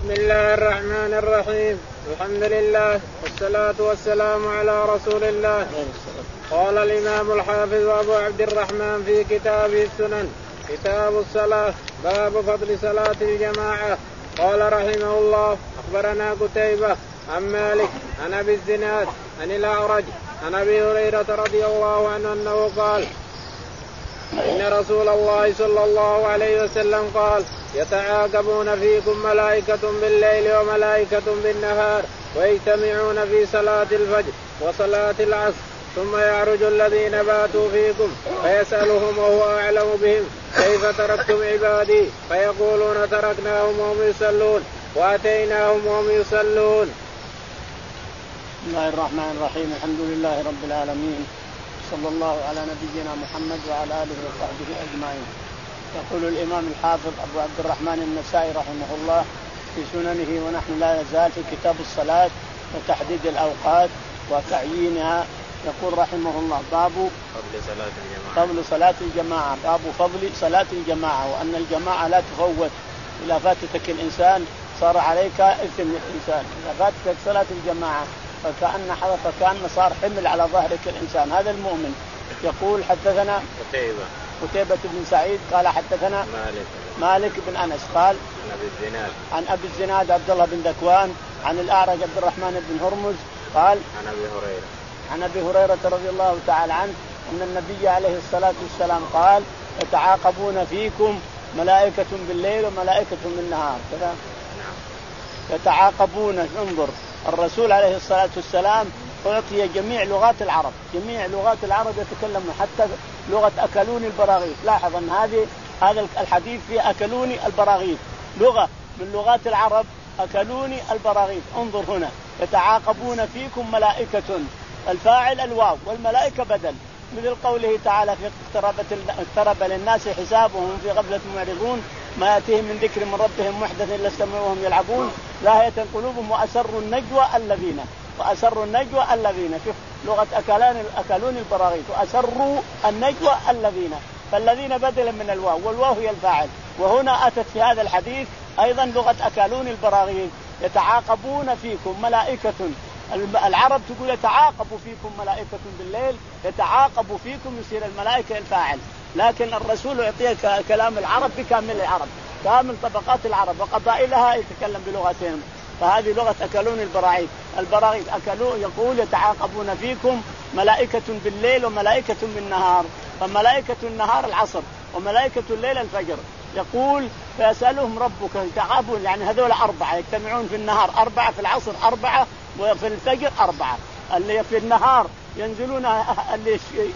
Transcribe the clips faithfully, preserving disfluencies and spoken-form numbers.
بسم الله الرحمن الرحيم. الحمد لله والصلاة والسلام على رسول الله. قال الإمام الحافظ أبو عبد الرحمن في كتابه السنن كتاب الصلاة باب فضل صلاة الجماعة. قال رحمه الله أخبرنا قتيبة عن مالك عن أبي الزناد عن الأعرج عن أبي هريرة رضي الله عنه أنه قال إن رسول الله صلى الله عليه وسلم قال يتعاقبون فيكم ملائكة بالليل وملائكة بالنهار ويجتمعون في صلاة الفجر وصلاة العصر ثم يعرج الذين باتوا فيكم فيسألهم وهو أعلم بهم كيف تركتم عبادي فيقولون تركناهم وهم يصلون وأتيناهم وهم يصلون. بسم الله الرحمن الرحيم. الحمد لله رب العالمين صلى الله على نبينا محمد وعلى آله وصحبه أجمعين. يقول الإمام الحافظ أبو عبد الرحمن النسائي رحمه الله في سننه ونحن لا نزال في كتاب الصلاة وتحديد الأوقات وتعيينها. يقول رحمه الله باب فضل صلاة الجماعة. فضل صلاة الجماعة باب فضل صلاة الجماعة وأن الجماعة لا تفوت. إذا فاتتك الإنسان صار عليك إثم الإنسان. إذا فاتتك صلاة الجماعة فكأن حرف كأن صار حمل على ظهرك الإنسان. هذا المؤمن. يقول حدثنا قتيبة قتيبة بن سعيد قال حدثنا مالك مالك بن أنس قال عن أبي الزناد عن أبي الزناد عبد الله بن ذكوان عن الأعرج عبد الرحمن بن هرمز قال عن أبي هريرة عن أبي هريرة رضي الله تعالى عنه أن النبي عليه الصلاة والسلام قال يتعاقبون فيكم ملائكة بالليل وملائكة بالنهار. كذا يتعاقبون. انظر الرسول عليه الصلاة والسلام أعطي جميع لغات العرب. جميع لغات العرب يتكلمون حتى لغة أكلوني البراغيث. لاحظ أن هذه هذا الحديث فيه أكلوني البراغيث لغة من لغات العرب. أكلوني البراغيث. انظر هنا يتعاقبون فيكم ملائكة الفاعل الواو والملائكة بدل مثل قوله تعالى في اقتربت اقترب للناس حسابهم في غفلة معرضون ما يأتيهم من ذكر من ربهم محدث إلا استمعوا وهم يلعبون لاهية قلوبهم وأسروا النجوى الذين وأسروا النجوى الذين شوف لغة أكلان أكلون البراغيث وأسروا النجوى الذين فالذين بدلا من الواو والواو هي الفاعل. وهنا أتت في هذا الحديث أيضا لغة أكلون البراغيث. يتعاقبون فيكم ملائكة. العرب تقول يتعاقب فيكم ملائكة بالليل يتعاقب فيكم يصير الملائكة الفاعل. لكن الرسول يعطيك كلام العرب بكامل العرب كامل طبقات العرب وقبائلها يتكلم بلغتهم. فهذه لغة أكلون البراغيث. البراغيث أكلوا يقول يتعاقبون فيكم ملائكة بالليل وملائكة بالنهار. فملائكة النهار العصر وملائكة الليل الفجر. يقول فيسألهم ربك يتعاقبون يعني هذول أربعة يجتمعون في النهار أربعة في العصر أربعة وفي الفجر أربعة. اللي في النهار ينزلون اللي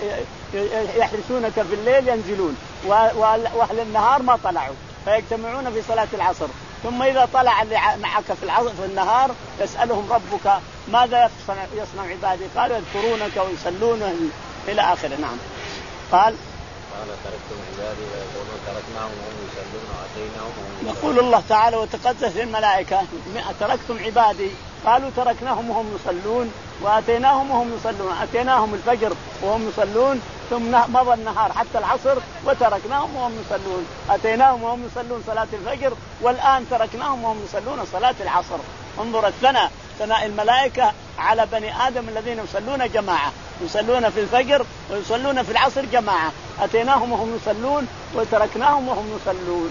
يحرسونك في الليل ينزلون وأهل النهار ما طلعوا فيجتمعون في صلاة العصر. ثم إذا طلع اللي معك في العصر في النهار يسألهم ربك ماذا يصنع, يصنع عبادي قالوا يذكرونك ويصلون إلى آخره. نعم. قال قال تركتم عبادي ويقولون تركناهم وهم يصلون وأتيناهم وهم يصلون. يقول الله تعالى وتقدس الملائكة تركتم عبادي قالوا تركناهم وهم يصلون وأتيناهم وهم يصلون. أتيناهم الفجر وهم يصلون ثم مضى النهار حتى العصر وتركناهم وهم يصلون. أتيناهم وهم يصلون صلاة الفجر والآن تركناهم وهم يصلون صلاة العصر. انظر الثناء ثناء الملائكة على بني آدم الذين يصلون جماعة يصلون في الفجر ويصلون في العصر جماعة. أتيناهم وهم يصلون وتركناهم وهم يصلون.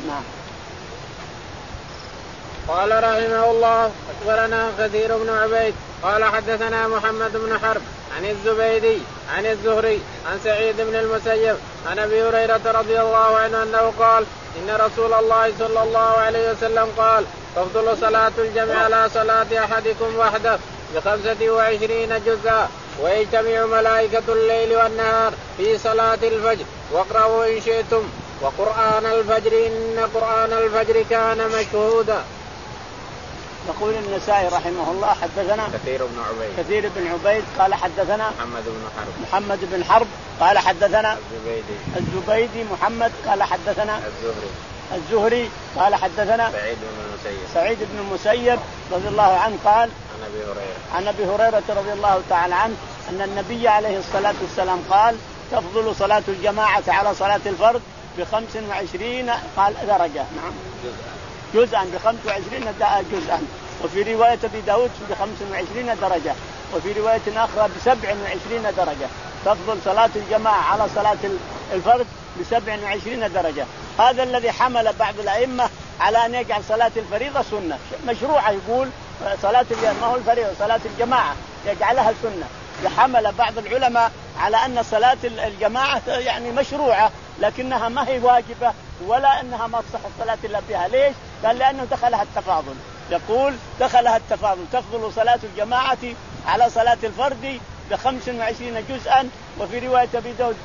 قال رحمه الله أخبرنا كثير بن عبيد قال حدثنا محمد بن حرب عن الزبيدي عن الزهري عن سعيد بن المسيب عن أبي هريرة رضي الله عنه أنه قال إن رسول الله صلى الله عليه وسلم قال تفضل صلاة الجمع على صلاة أحدكم وحده بخمسة وعشرين جزءا ويجتمع ملائكة الليل والنهار في صلاة الفجر واقرأوا إن شئتم وقرآن الفجر إن قرآن الفجر كان مشهودا. يقول النسائي رحمه الله حدثنا كثير بن عبيد كثير بن عبيد قال حدثنا محمد بن حرب محمد بن حرب قال حدثنا الزبيدي الزبيدي محمد قال حدثنا الزهري الزهري قال حدثنا سعيد بن المسيب سعيد بن المسيب رضي الله عنه قال عن أبي هريرة عن أبي هريرة رضي الله تعالى عنه أن النبي عليه الصلاة والسلام قال تفضل صلاة الجماعة على صلاة الفرد بخمس وعشرين قال درجة. نعم جزءا بخمس وعشرين جزءا، وفي رواية أبي داود بخمس وعشرين درجة، وفي رواية أخرى بسبع وعشرين درجة. تفضل صلاة الجماعة على صلاة الفرد بسبع وعشرين درجة. هذا الذي حمل بعض الأئمة على أن يجعل صلاة الفريضة سنة مشروعة، يقول صلاة ما هو الفريضة صلاة الجماعة يجعلها سنة. يحمل بعض العلماء على أن صلاة الجماعة يعني مشروعة لكنها ما هي واجبة ولا أنها ما تصح الصلاة إلا بها. ليش؟ قال لأنه دخلها التفاضل. يقول دخلها التفاضل، تفضل صلاة الجماعة على صلاة الفرد بخمس وعشرين جزءا، وفي رواية أبي داود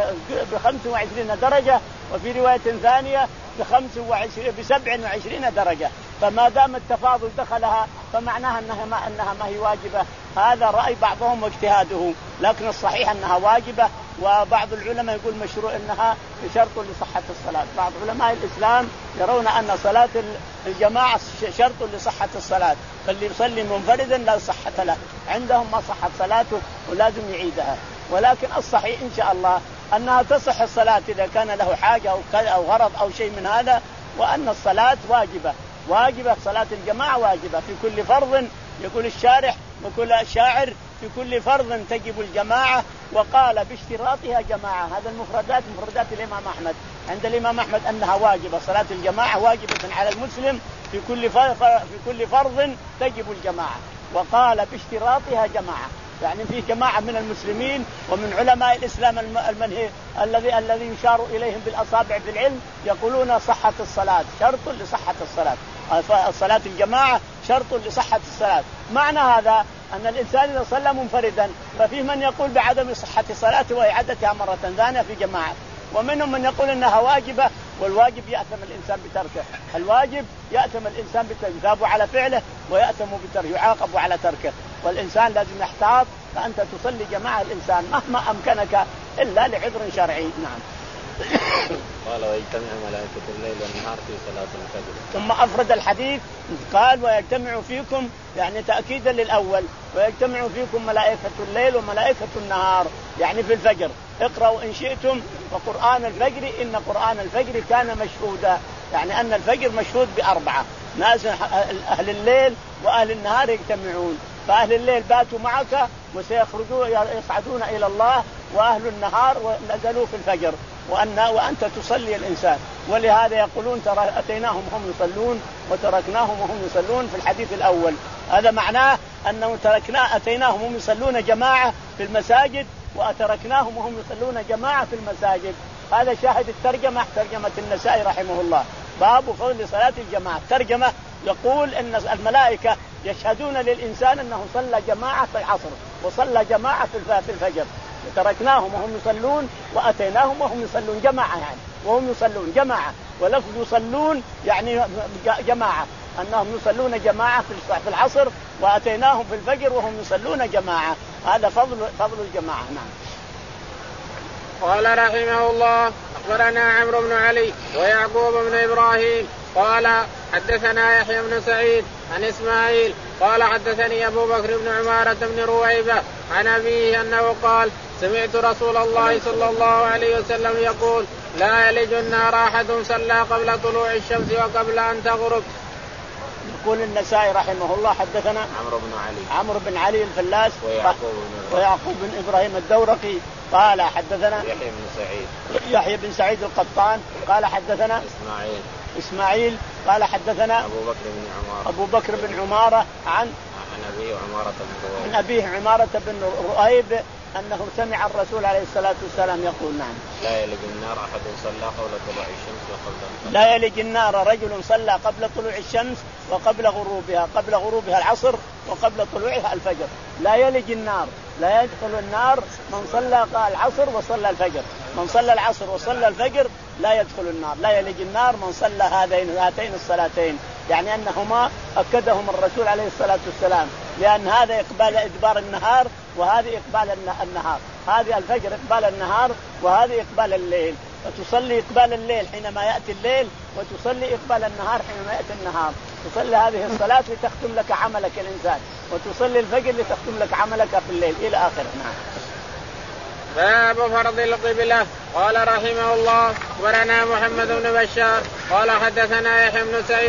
بخمس وعشرين درجة، وفي رواية ثانية بخمس وعشرين بسبع وعشرين درجة. فما دام التفاضل دخلها فمعناها أنها ما أنها ما هي واجبة. هذا رأي بعضهم واجتهاده، لكن الصحيح أنها واجبة. وبعض العلماء يقول مشروع أنها شرط لصحة الصلاة. بعض علماء الإسلام يرون أن صلاة الجماعة شرط لصحة الصلاة، فاللي يصلي منفردا لا صحة له، عندهم ما صحت صلاته ولازم يعيدها. ولكن الصحيح إن شاء الله أنها تصح الصلاة إذا كان له حاجة أو أو غرض أو شيء من هذا، وأن الصلاة واجبة واجبة صلاة الجماعة واجبة في كل فرض. يقول الشارح وكل الشاعر في كل فرض تجب الجماعة، وقال باشتراطها جماعة. هذا المفردات مفردات الإمام أحمد. عند الإمام أحمد أنها واجبة، صلاة الجماعة واجبة على المسلم في كل في كل فرض تجب الجماعة، وقال باشتراطها جماعة، يعني في جماعة من المسلمين ومن علماء الإسلام المنهي الذي الذي يشار إليهم بالأصابع في العلم يقولون صحة الصلاة شرط لصحة الصلاة. صلاة الجماعة شرط لصحة الصلاة. معنى هذا أن الإنسان إذا صلى منفردا ففي من يقول بعدم صحة صلاته وإعادتها مرة ثانية في جماعة، ومنهم من يقول إنها واجبة، والواجب يأثم الإنسان بتركه. الواجب يأثم الإنسان بتركه، يثاب على فعله ويأثم بتركه، يعاقب على تركه. والإنسان لازم يحتاط، فأنت تصلي جماعة الإنسان مهما أمكنك إلا لعذر شرعي. نعم. قال ويجتمع ملائكة الليل والنهار في صلاة الفجر. ثم أفرد الحديث قال ويجتمع فيكم، يعني تأكيدا للأول، ويجتمع فيكم ملائكة الليل وملائكة النهار، يعني في الفجر. اقرأوا إن شئتم وقرآن الفجر إن قرآن الفجر كان مشهودا، يعني أن الفجر مشهود بأربعة ناس، أهل الليل وأهل النهار يجتمعون. فأهل الليل باتوا معك وسيخرجون يصعدون إلى الله، وأهل النهار نزلوا في الفجر وأن وأنت تصلي الإنسان. ولهذا يقولون ترى أتيناهم وهم يصلون وتركناهم وهم يصلون في الحديث الأول. هذا معناه أنه تركنا أتيناهم وهم يصلون جماعة في المساجد وأتركناهم وهم يصلون جماعة في المساجد. هذا شاهد الترجمة، ترجمة النسائي رحمه الله، باب فضل صلاة الجماعة. ترجمة يقول أن الملائكة يشهدون للإنسان أنه صلى جماعة في العصر وصلى جماعة في الفجر، تركناهم وهم يصلون وأتيناهم وهم يصلون جماعة، يعني وهم يصلون جماعة. ولفظ يصلون يعني جماعة، أنهم يصلون جماعة في العصر وأتيناهم في الفجر وهم يصلون جماعة. هذا فضل فضل الجماعة. نعم. قال رحمه الله أخبرنا عمرو بن علي ويعقوب بن إبراهيم قال حدثنا يحيى بن سعيد عن إسماعيل قال حدثني أبو بكر بن عمارة بن رويبة عن أبيه أنه قال سمعت رسول الله صلى الله عليه وسلم يقول لا يلج النار أحد صلى قبل طلوع الشمس وقبل أن تغرب. يقول النسائي رحمه الله حدثنا عمرو بن علي عمرو بن علي الفلاس ويعقوب بن, ويعقوب بن إبراهيم الدورقي قال حدثنا يحيى بن سعيد يحيى بن سعيد القطان قال حدثنا إسماعيل إسماعيل قال حدثنا أبو بكر بن عمارة أبو بكر بن عمارة عن عن أبيه عمارة بن رؤيب عن أبيه عمارة بن رؤيب أنه سمع الرسول عليه الصلاة والسلام يقول نعم لا يلج النار أحد صلى قبل طلوع الشمس وقبل لا يلج النار رجل صلى قبل طلوع الشمس وقبل غروبها، قبل غروبها العصر وقبل طلوعها الفجر. لا يلج النار، لا يدخل النار من صلى العصر وصلى الفجر، من صلى العصر وصلى الفجر لا يدخل النار. لا يلج النار من صلى هذين هاتين الصلاتين، يعني أنهما أكدهم الرسول عليه الصلاة والسلام، لأن هذا إقبال إدبار النهار وهذه إقبال النهار، هذه الفجر إقبال النهار وهذه إقبال الليل. وتصلي إقبال الليل حينما يأتي الليل، وتصلي إقبال النهار حينما يأتي النهار. تصلي هذه الصلاة لتختم لك عملك الإنسان، وتصلي الفجر لتختم لك عملك في الليل إلى آخره. نعم. باب فرض القبلة. قال رحمه الله أخبرنا محمد بن بشار قال حدثنا يحيى بن سعيد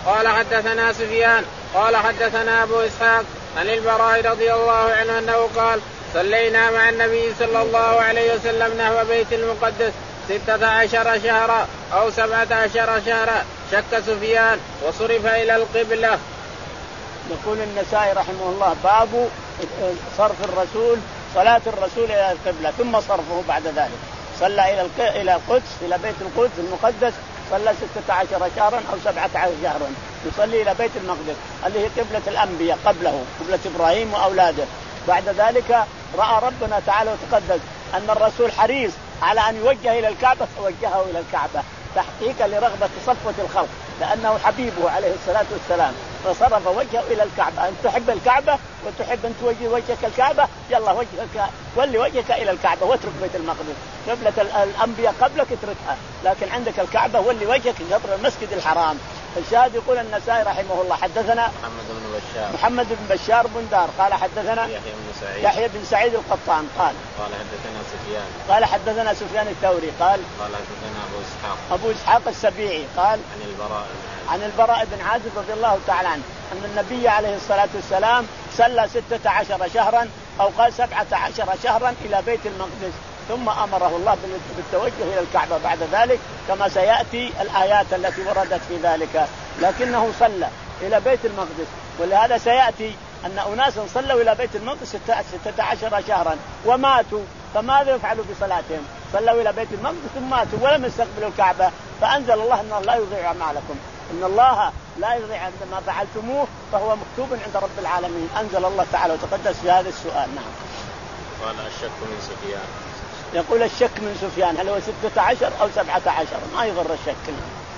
قال حدثنا سفيان قال حدثنا أبو إسحاق عن البراء رضي الله عنه أنه قال صلينا مع النبي صلى الله عليه وسلم نحو بيت المقدس ستة عشر شهرا أو سبعة عشر شهرا شك سفيان وصرف إلى القبلة. يقول النسائي رحمه الله باب صرف الرسول صلاة الرسول إلى القبلة ثم صرفه بعد ذلك. صلى إلى إلى القدس إلى بيت القدس المقدس صلى ستة عشر شهرا أو سبعة عشر شهرا يصلي إلى بيت المقدس اللي هي قبلة الأنبياء قبله قبلة إبراهيم وأولاده. بعد ذلك رأى ربنا تعالى وتقدس أن الرسول حريص على أن يوجه إلى الكعبة فوجهه إلى الكعبة تحقيقا لرغبة صفوة الخلق لأنه حبيبه عليه الصلاة والسلام فصرف وجهه إلى الكعبة. أن تحب الكعبة وتحب أن توجه وجهك الكعبة يلا وجهك ولي وجهك إلى الكعبة واترك بيت المقدس. قبلة الأنبياء قبلك اتركها لكن عندك الكعبة ولي وجهك قبل المسجد الحرام. الشاهد يقول النسائي رحمه الله حدثنا محمد بن بشار محمد بن بشار بن دار قال حدثنا يحيى بن سعيد يحيى بن سعيد القطان قال قال حدثنا سفيان قال حدثنا سفيان الثوري قال قال حدثنا أبو إسحاق أبو إسحاق السبيعي قال عن البراء عن البراء بن عازب رضي الله تعالى عنه أن النبي عليه الصلاة والسلام صلى ستة عشر شهرا أو قال سبعة عشر شهرا إلى بيت المقدس ثم أمره الله بالتوجه إلى الكعبة بعد ذلك كما سيأتي الآيات التي وردت في ذلك. لكنه صلى إلى بيت المقدس ولهذا سيأتي أن أناسا صلوا إلى بيت المقدس ستة عشر شهرا وماتوا فماذا يفعلوا بصلاتهم؟ صلوا إلى بيت المقدس ثم ماتوا ولم يستقبلوا الكعبة فأنزل الله أن الله لا يضيع أعمالكم إن الله لا يضيع ما فعلتموه فهو مكتوب عند رب العالمين. أنزل الله تعالى وتقدس في هذا السؤال. نعم. قال الشك من سفيان يقول الشك من سفيان هل هو ستة عشر أو سبعة عشر ما يضر الشك.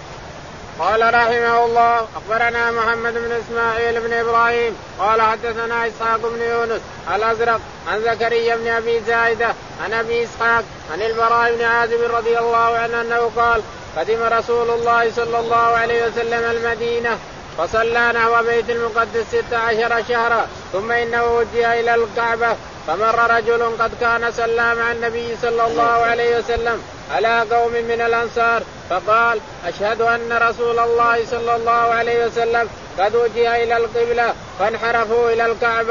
قال رحمه الله أخبرنا محمد بن إسماعيل بن إبراهيم قال حدثنا إسحاق بن يونس الأزرق عن زكريا بن أبي زايدة عن أبي إسحاق عن البراء بن عازب رضي الله عنه أنه قال قدم رسول الله صلى الله عليه وسلم المدينة فصلى نحو بيت المقدس ست عشر شهرا ثم إنه وجه إلى الكعبة فمر رجل قد كان صلى مع النبي صلى الله عليه وسلم على قوم من الأنصار فقال أشهد أن رسول الله صلى الله عليه وسلم قد وجه إلى القبلة فانحرفوا إلى الكعبة.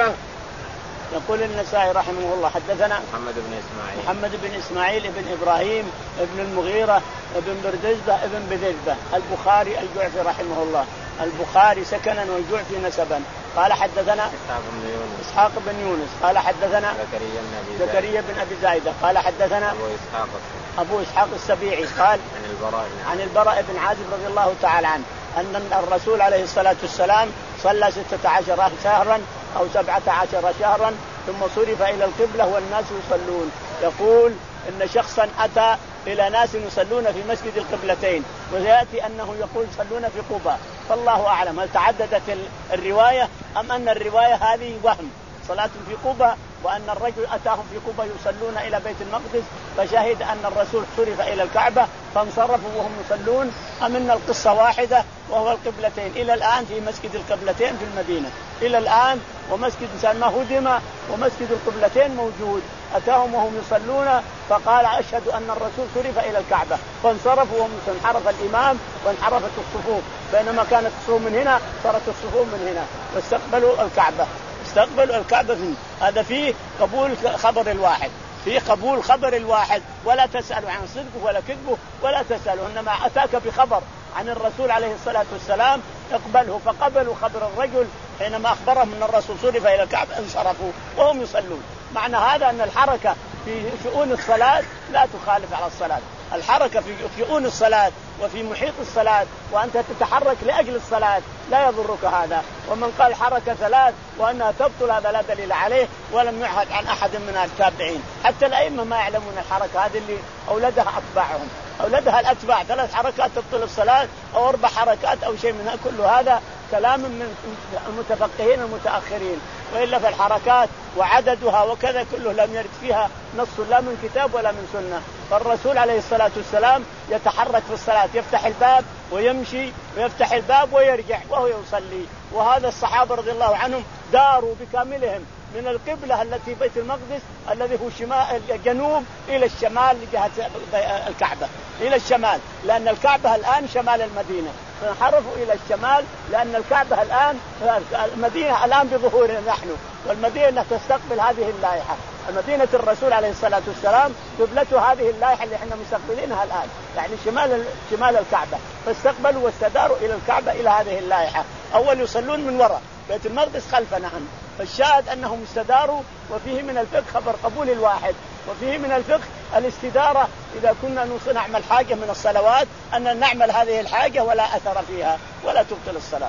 يقول النسائي رحمه الله حدثنا محمد بن إسماعيل محمد بن إسماعيل بن إبراهيم ابن المغيرة ابن بردزبة ابن بذلبة البخاري الجعفي رحمه الله البخاري سكنا والجعفي نسبا قال حدثنا إسحاق بن يونس إسحاق بن يونس قال حدثنا زكريا بن أبي زكريا بن أبي زايدة قال حدثنا أبو إسحاق أبو إسحاق السبيعي قال عن البراء عن البراء بن عازب رضي الله تعالى عنه أن الرسول عليه الصلاة والسلام صلى ستة عشر شهرا أو سبعة عشر شهرا ثم صرف إلى القبلة والناس يصلون. يقول إن شخصا أتى إلى ناس يصلون في مسجد القبلتين ويأتي أنه يقول يصلون في قباء فالله أعلم هل تعددت الرواية أم أن الرواية هذه وهم صلاة في قباء وأن الرجل أتاهم في قباء يصلون إلى بيت المقدس فشهد أن الرسول صرف إلى الكعبة فانصرفوا وهم يصلون أم أن القصة واحدة وهو القبلتين. إلى الآن في مسجد القبلتين في المدينة إلى الآن ومسجد إنسان ما هدم ومسجد القبلتين موجود أتاهم وهم يصلون فقال أشهد أن الرسول صرف إلى الكعبة فانصرفوا وهم انحرف الإمام وانحرفت الصفوف بينما كانت الصفوف من هنا صارت الصفوف من هنا واستقبلوا الكعبة استقبلوا الكعبة فيه. هذا فيه قبول خبر الواحد فيه قبول خبر الواحد ولا تسألوا عن صدقه ولا كذبه ولا تسألوا إنما أتاك بخبر عن الرسول عليه الصلاة والسلام اقبله فقبلوا خبر الرجل حينما أخبرهم أن الرسول صرف إلى الكعبة انصرفوا وهم يصلون. معنى هذا أن الحركة في شؤون الصلاة لا تخالف على الصلاة. الحركة في شؤون الصلاة وفي محيط الصلاة وأنت تتحرك لأجل الصلاة لا يضرك هذا. ومن قال حركة ثلاث وأنها تبطل هذا لا دليل عليه ولم يعهد عن أحد من التابعين حتى الأئمة ما يعلمون الحركة هذه اللي أولدها أتباعهم أولدها الأتباع ثلاث حركات تبطل الصلاة أو أربع حركات أو شيء منها كل هذا كلام من المتفقهين المتأخرين وإلا في الحركات وعددها وكذا كله لم يرد فيها نص لا من كتاب ولا من سنة. فالرسول عليه الصلاة والسلام يتحرك في الصلاة يفتح الباب ويمشي ويفتح الباب ويرجع وهو يصلي. وهذا الصحابة رضي الله عنهم داروا بكاملهم من القبلة التي بيت المقدس الذي هو شمال الجنوب إلى الشمال لجهة الكعبة إلى الشمال لأن الكعبة الآن شمال المدينة فانحرفوا إلى الشمال، لأن الكعبة الآن المدينة الآن بظهورنا نحن، والمدينة تستقبل هذه اللائحة. المدينة الرسول عليه الصلاة والسلام قبلته هذه اللائحة اللي احنا مستقبلينها الآن، يعني شمال شمال الكعبة، فاستقبلوا واستداروا إلى الكعبة إلى هذه اللائحة. أول يصلون من وراء، بيت المقدس خلفنا عنه. فالشاهد أنهم استداروا، وفيه من الفقه خبر قبول الواحد، وفيه من الفقه الاستدارة إذا كنا نعمل حاجة من الصلوات أن نعمل هذه الحاجة ولا أثر فيها ولا تبطل الصلاة.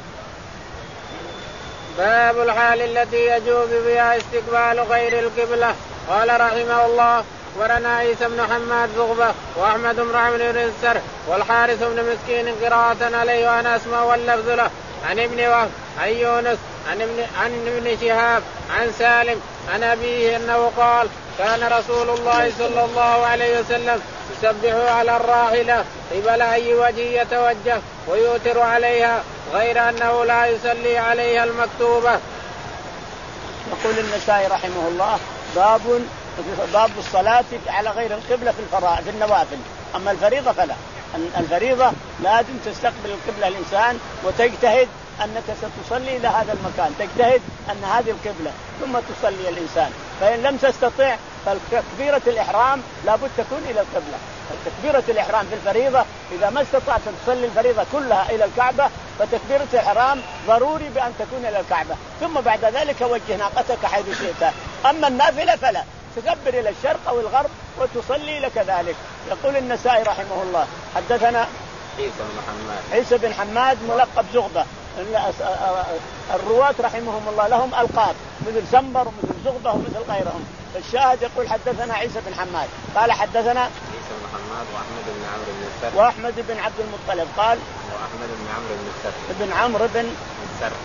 باب الحال التي يجوز بها استقبال غير القبلة. قال رحمه الله ورنا عيسى بن حماد زغبة وأحمد بن عمرو بن السر والحارث بن مسكين قراءة عليه وأنا أسمع واللفظ له عن ابن وهب عن يونس عن ابن, عن ابن شهاب عن سالم عن أبيه أنه قال كان رسول الله صلى الله عليه وسلم يسبح على الراحلة قبل أي وجه يتوجه ويوتر عليها غير أنه لا يصلي عليها المكتوبة. يقول النسائي رحمه الله باب باب الصلاة على غير القبلة في الفرائض في النوافل. أما الفريضة فلا، الفريضة لازم تستقبل القبلة الإنسان وتجتهد أنك ستصلي إلى هذا المكان، تجتهد أن هذه القبلة ثم تصلي الإنسان. فإن لم تستطع فتكبيرة الإحرام لابد تكون إلى القبلة. تكبيرة الإحرام في الفريضة إذا ما استطعت أن تصلي الفريضة كلها إلى الكعبة فتكبيرة الإحرام ضروري بأن تكون إلى الكعبة، ثم بعد ذلك وجه ناقتك حيث شئت. أما النافلة فلا، تكبر إلى الشرق أو الغرب وتصلي لك ذلك. يقول النسائي رحمه الله حدثنا عيسى بن حماد عيسى بن حماد ملقب زغبة. الرواة رحمهم الله لهم ألقاب مثل سنبر ومثل زغبة ومثل غيرهم. الشاهد يقول حدثنا عيسى بن حماد قال حدثنا عيسى بن حماد وأحمد بن عمرو بن السر وأحمد بن عبد المطلب قال وأحمد بن عمرو بن السر ابن عمرو بن السر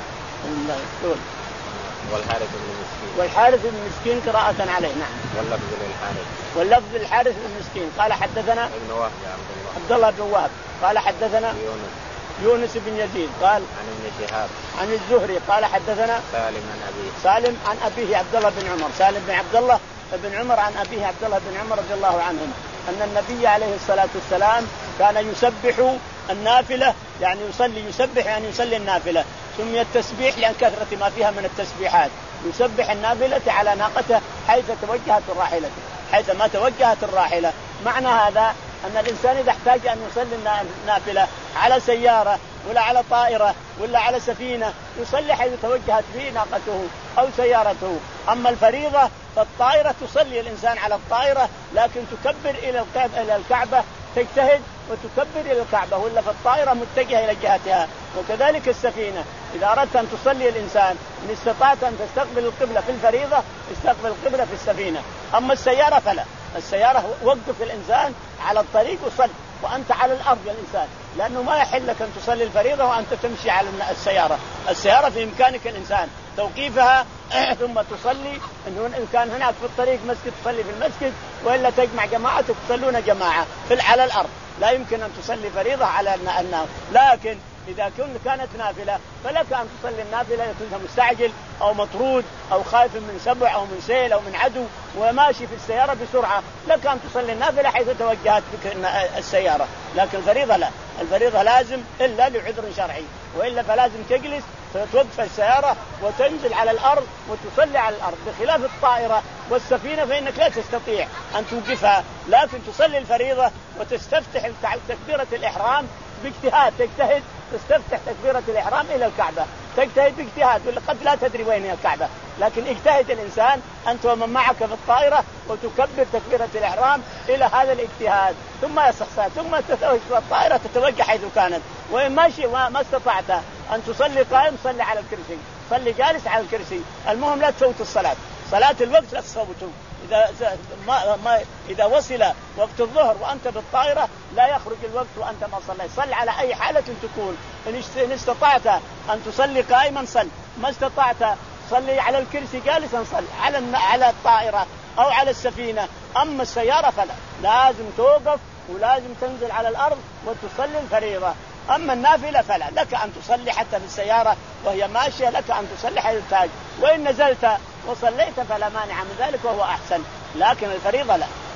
والحارث بن مسكين والحارث بن مسكين قراءة عليه. نعم. واللفظ للحارث واللفظ للحارث بن مسكين قال حدثنا ابن وهب عبد الله بن وهب قال حدثنا يونس يونس بن يزيد قال عن ابن شهاب عن الزهري قال حدثنا سالم عن أبيه سالم عن أبيه عبد الله بن عمر سالم بن عبد الله بن عمر عن أبيه عبد الله بن عمر رضي الله عنهم أن النبي عليه الصلاة والسلام كان يسبح النافلة، يعني يصلي يسبح يعني يصلي النافلة. سمي التسبيح لأن كثرة ما فيها من التسبيحات. يسبح النافلة على ناقته حيث توجهت الراحلة حيث ما توجهت الراحلة. معنى هذا أن الإنسان إذا احتاج أن يصلي النافلة على سيارة ولا على طائرة ولا على سفينة يصلي حيث توجهت فيه ناقته أو سيارته. أما الفريضة فالطائرة تصلي الإنسان على الطائرة، لكن تكبر إلى الكعبة، تجتهد وتكبر إلى الكعبة، ولا في الطائرة متجهة إلى جهتها. وكذلك السفينة إذا أردت أن تصلي الإنسان إن استطعت أن تستقبل القبلة في الفريضة استقبل القبلة في السفينة. أما السيارة فلا، السيارة وقف الإنسان على الطريق وصل وأنت على الأرض يا الإنسان، لأنه ما يحل لك أن تصلي الفريضة وأنت تمشي على السيارة. السيارة في إمكانك الإنسان توقيفها ثم تصلي، إن كان هناك في الطريق مسجد تصلي في المسجد، وإلا تجمع جماعتك تصلون جماعة في على الأرض. لا يمكن أن تصلي فريضة على النار. لكن إذا كانت نافلة فلك أن تصلي النافلة إذا كنت مستعجل أو مطرود أو خايف من سبع أو من سيل أو من عدو وماشي في السيارة بسرعة، لك أن تصلي النافلة حيث توجهت بك السيارة. لكن الفريضة لا، الفريضة لازم إلا لعذر شرعي، وإلا فلازم تجلس توقف السيارة وتنزل على الأرض وتصلي على الأرض، بخلاف الطائرة والسفينة فإنك لا تستطيع أن توقفها، لكن تصلي الفريضة وتستفتح تكبيرة الإحرام باجتهاد، تجتهد تستفتح تكبيرة الإحرام إلى الكعبة، تجتهد باجتهاد، ولا قد لا تدري وين هي الكعبة، لكن اجتهد الإنسان أنت ومن معك في الطائرة وتكبر تكبيرة الإحرام إلى هذا الاجتهاد، ثم يصح ثم تتوجه الطائرة تتوجه حيث كانت. وإن ماشي ما استطعت أن تصلي قائم صلي على الكرسي، صلي جالس على الكرسي، المهم لا تفوت الصلاة، صلاة الوقت لا تفوته. إذا ما ما إذا وصل وقت الظهر وأنت بالطائرة لا يخرج الوقت وأنت ما صليت، صل على أي حالة تكون. إن استطعت أن تصلي قائما صل، ما استطعت صلي على الكرسي جالسا صل، على على الطائرة أو على السفينة. أما السيارة فلا، لازم توقف ولازم تنزل على الأرض وتصلي الفريضة. أما النافلة فلا، لك أن تصلي حتى في السيارة وهي ماشية، لك أن تصلي حيث تحتاج، وإن نزلت وصليت فلا مانع من ذلك وهو أحسن. لكن الفريضة لا،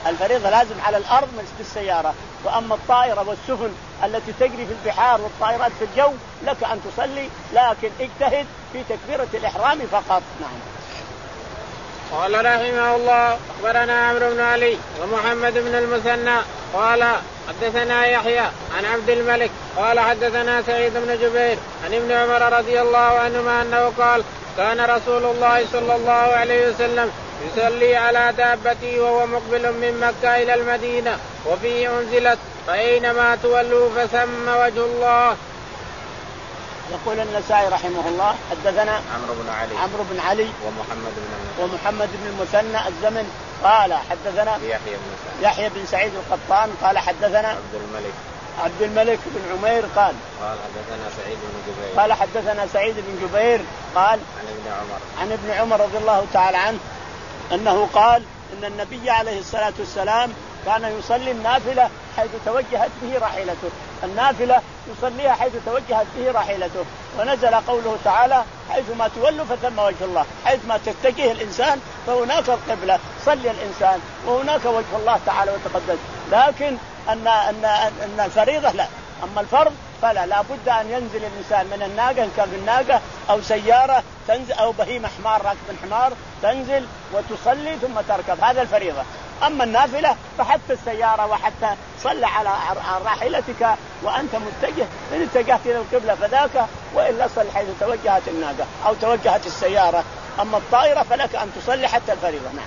الفريضة لازم على الأرض من بالسيارة. وأما الطائرة والسفن التي تجري في البحار والطائرات في الجو لك أن تصلي، لكن اجتهد في تكبيرة الإحرام فقط. نعم. قال رحمه الله أخبرنا عمرو بن علي ومحمد بن المثنى قال حدثنا يحيى عن عبد الملك قال حدثنا سعيد بن جبير عن ابن عمر رضي الله عنهما أنه قال كان رسول الله صلى الله عليه وسلم يصلي على دابته وهو مقبل من مكة إلى المدينة وفيه أنزلت فأينما تولوا فثم وجه الله. يقول النسائي رحمه الله حدثنا عمرو بن علي عمرو بن علي ومحمد بن ومحمد بن المثنى الزمن قال حدثنا يحيى بن سعيد يحيى بن سعيد القطان قال حدثنا عبد الملك عبد الملك بن عمير قال قال حدثنا سعيد بن جبير قال حدثنا سعيد بن جبير قال عن ابن عمر عن ابن عمر رضي الله تعالى عنه أنه قال إن النبي عليه الصلاة والسلام كان يصلي النافلة حيث توجهت به راحلته، النافلة يصليها حيث توجهت به راحلته. ونزل قوله تعالى حيثما تولوا فثم وجه الله، حيثما تتجه الإنسان فهناك القبلة صلي الإنسان وهناك وجه الله تعالى وتقدس. لكن أن أن أن الفريضة لا، أما الفرض فلا، لا بد أن ينزل الإنسان من الناقة إن كان في الناقة أو سيارة تنزل أو بهيمة حمار راكب حمار تنزل وتصلي ثم تركب، هذا الفريضة. أما النافلة فحتى السيارة وحتى صلى على راحلتك وأنت متجه، إن اتجهت إلى القبلة فذاك، وإلا صل حيث توجهت الناقة أو توجهت السيارة. أما الطائرة فلك أن تصلي حتى الفريضة. نعم.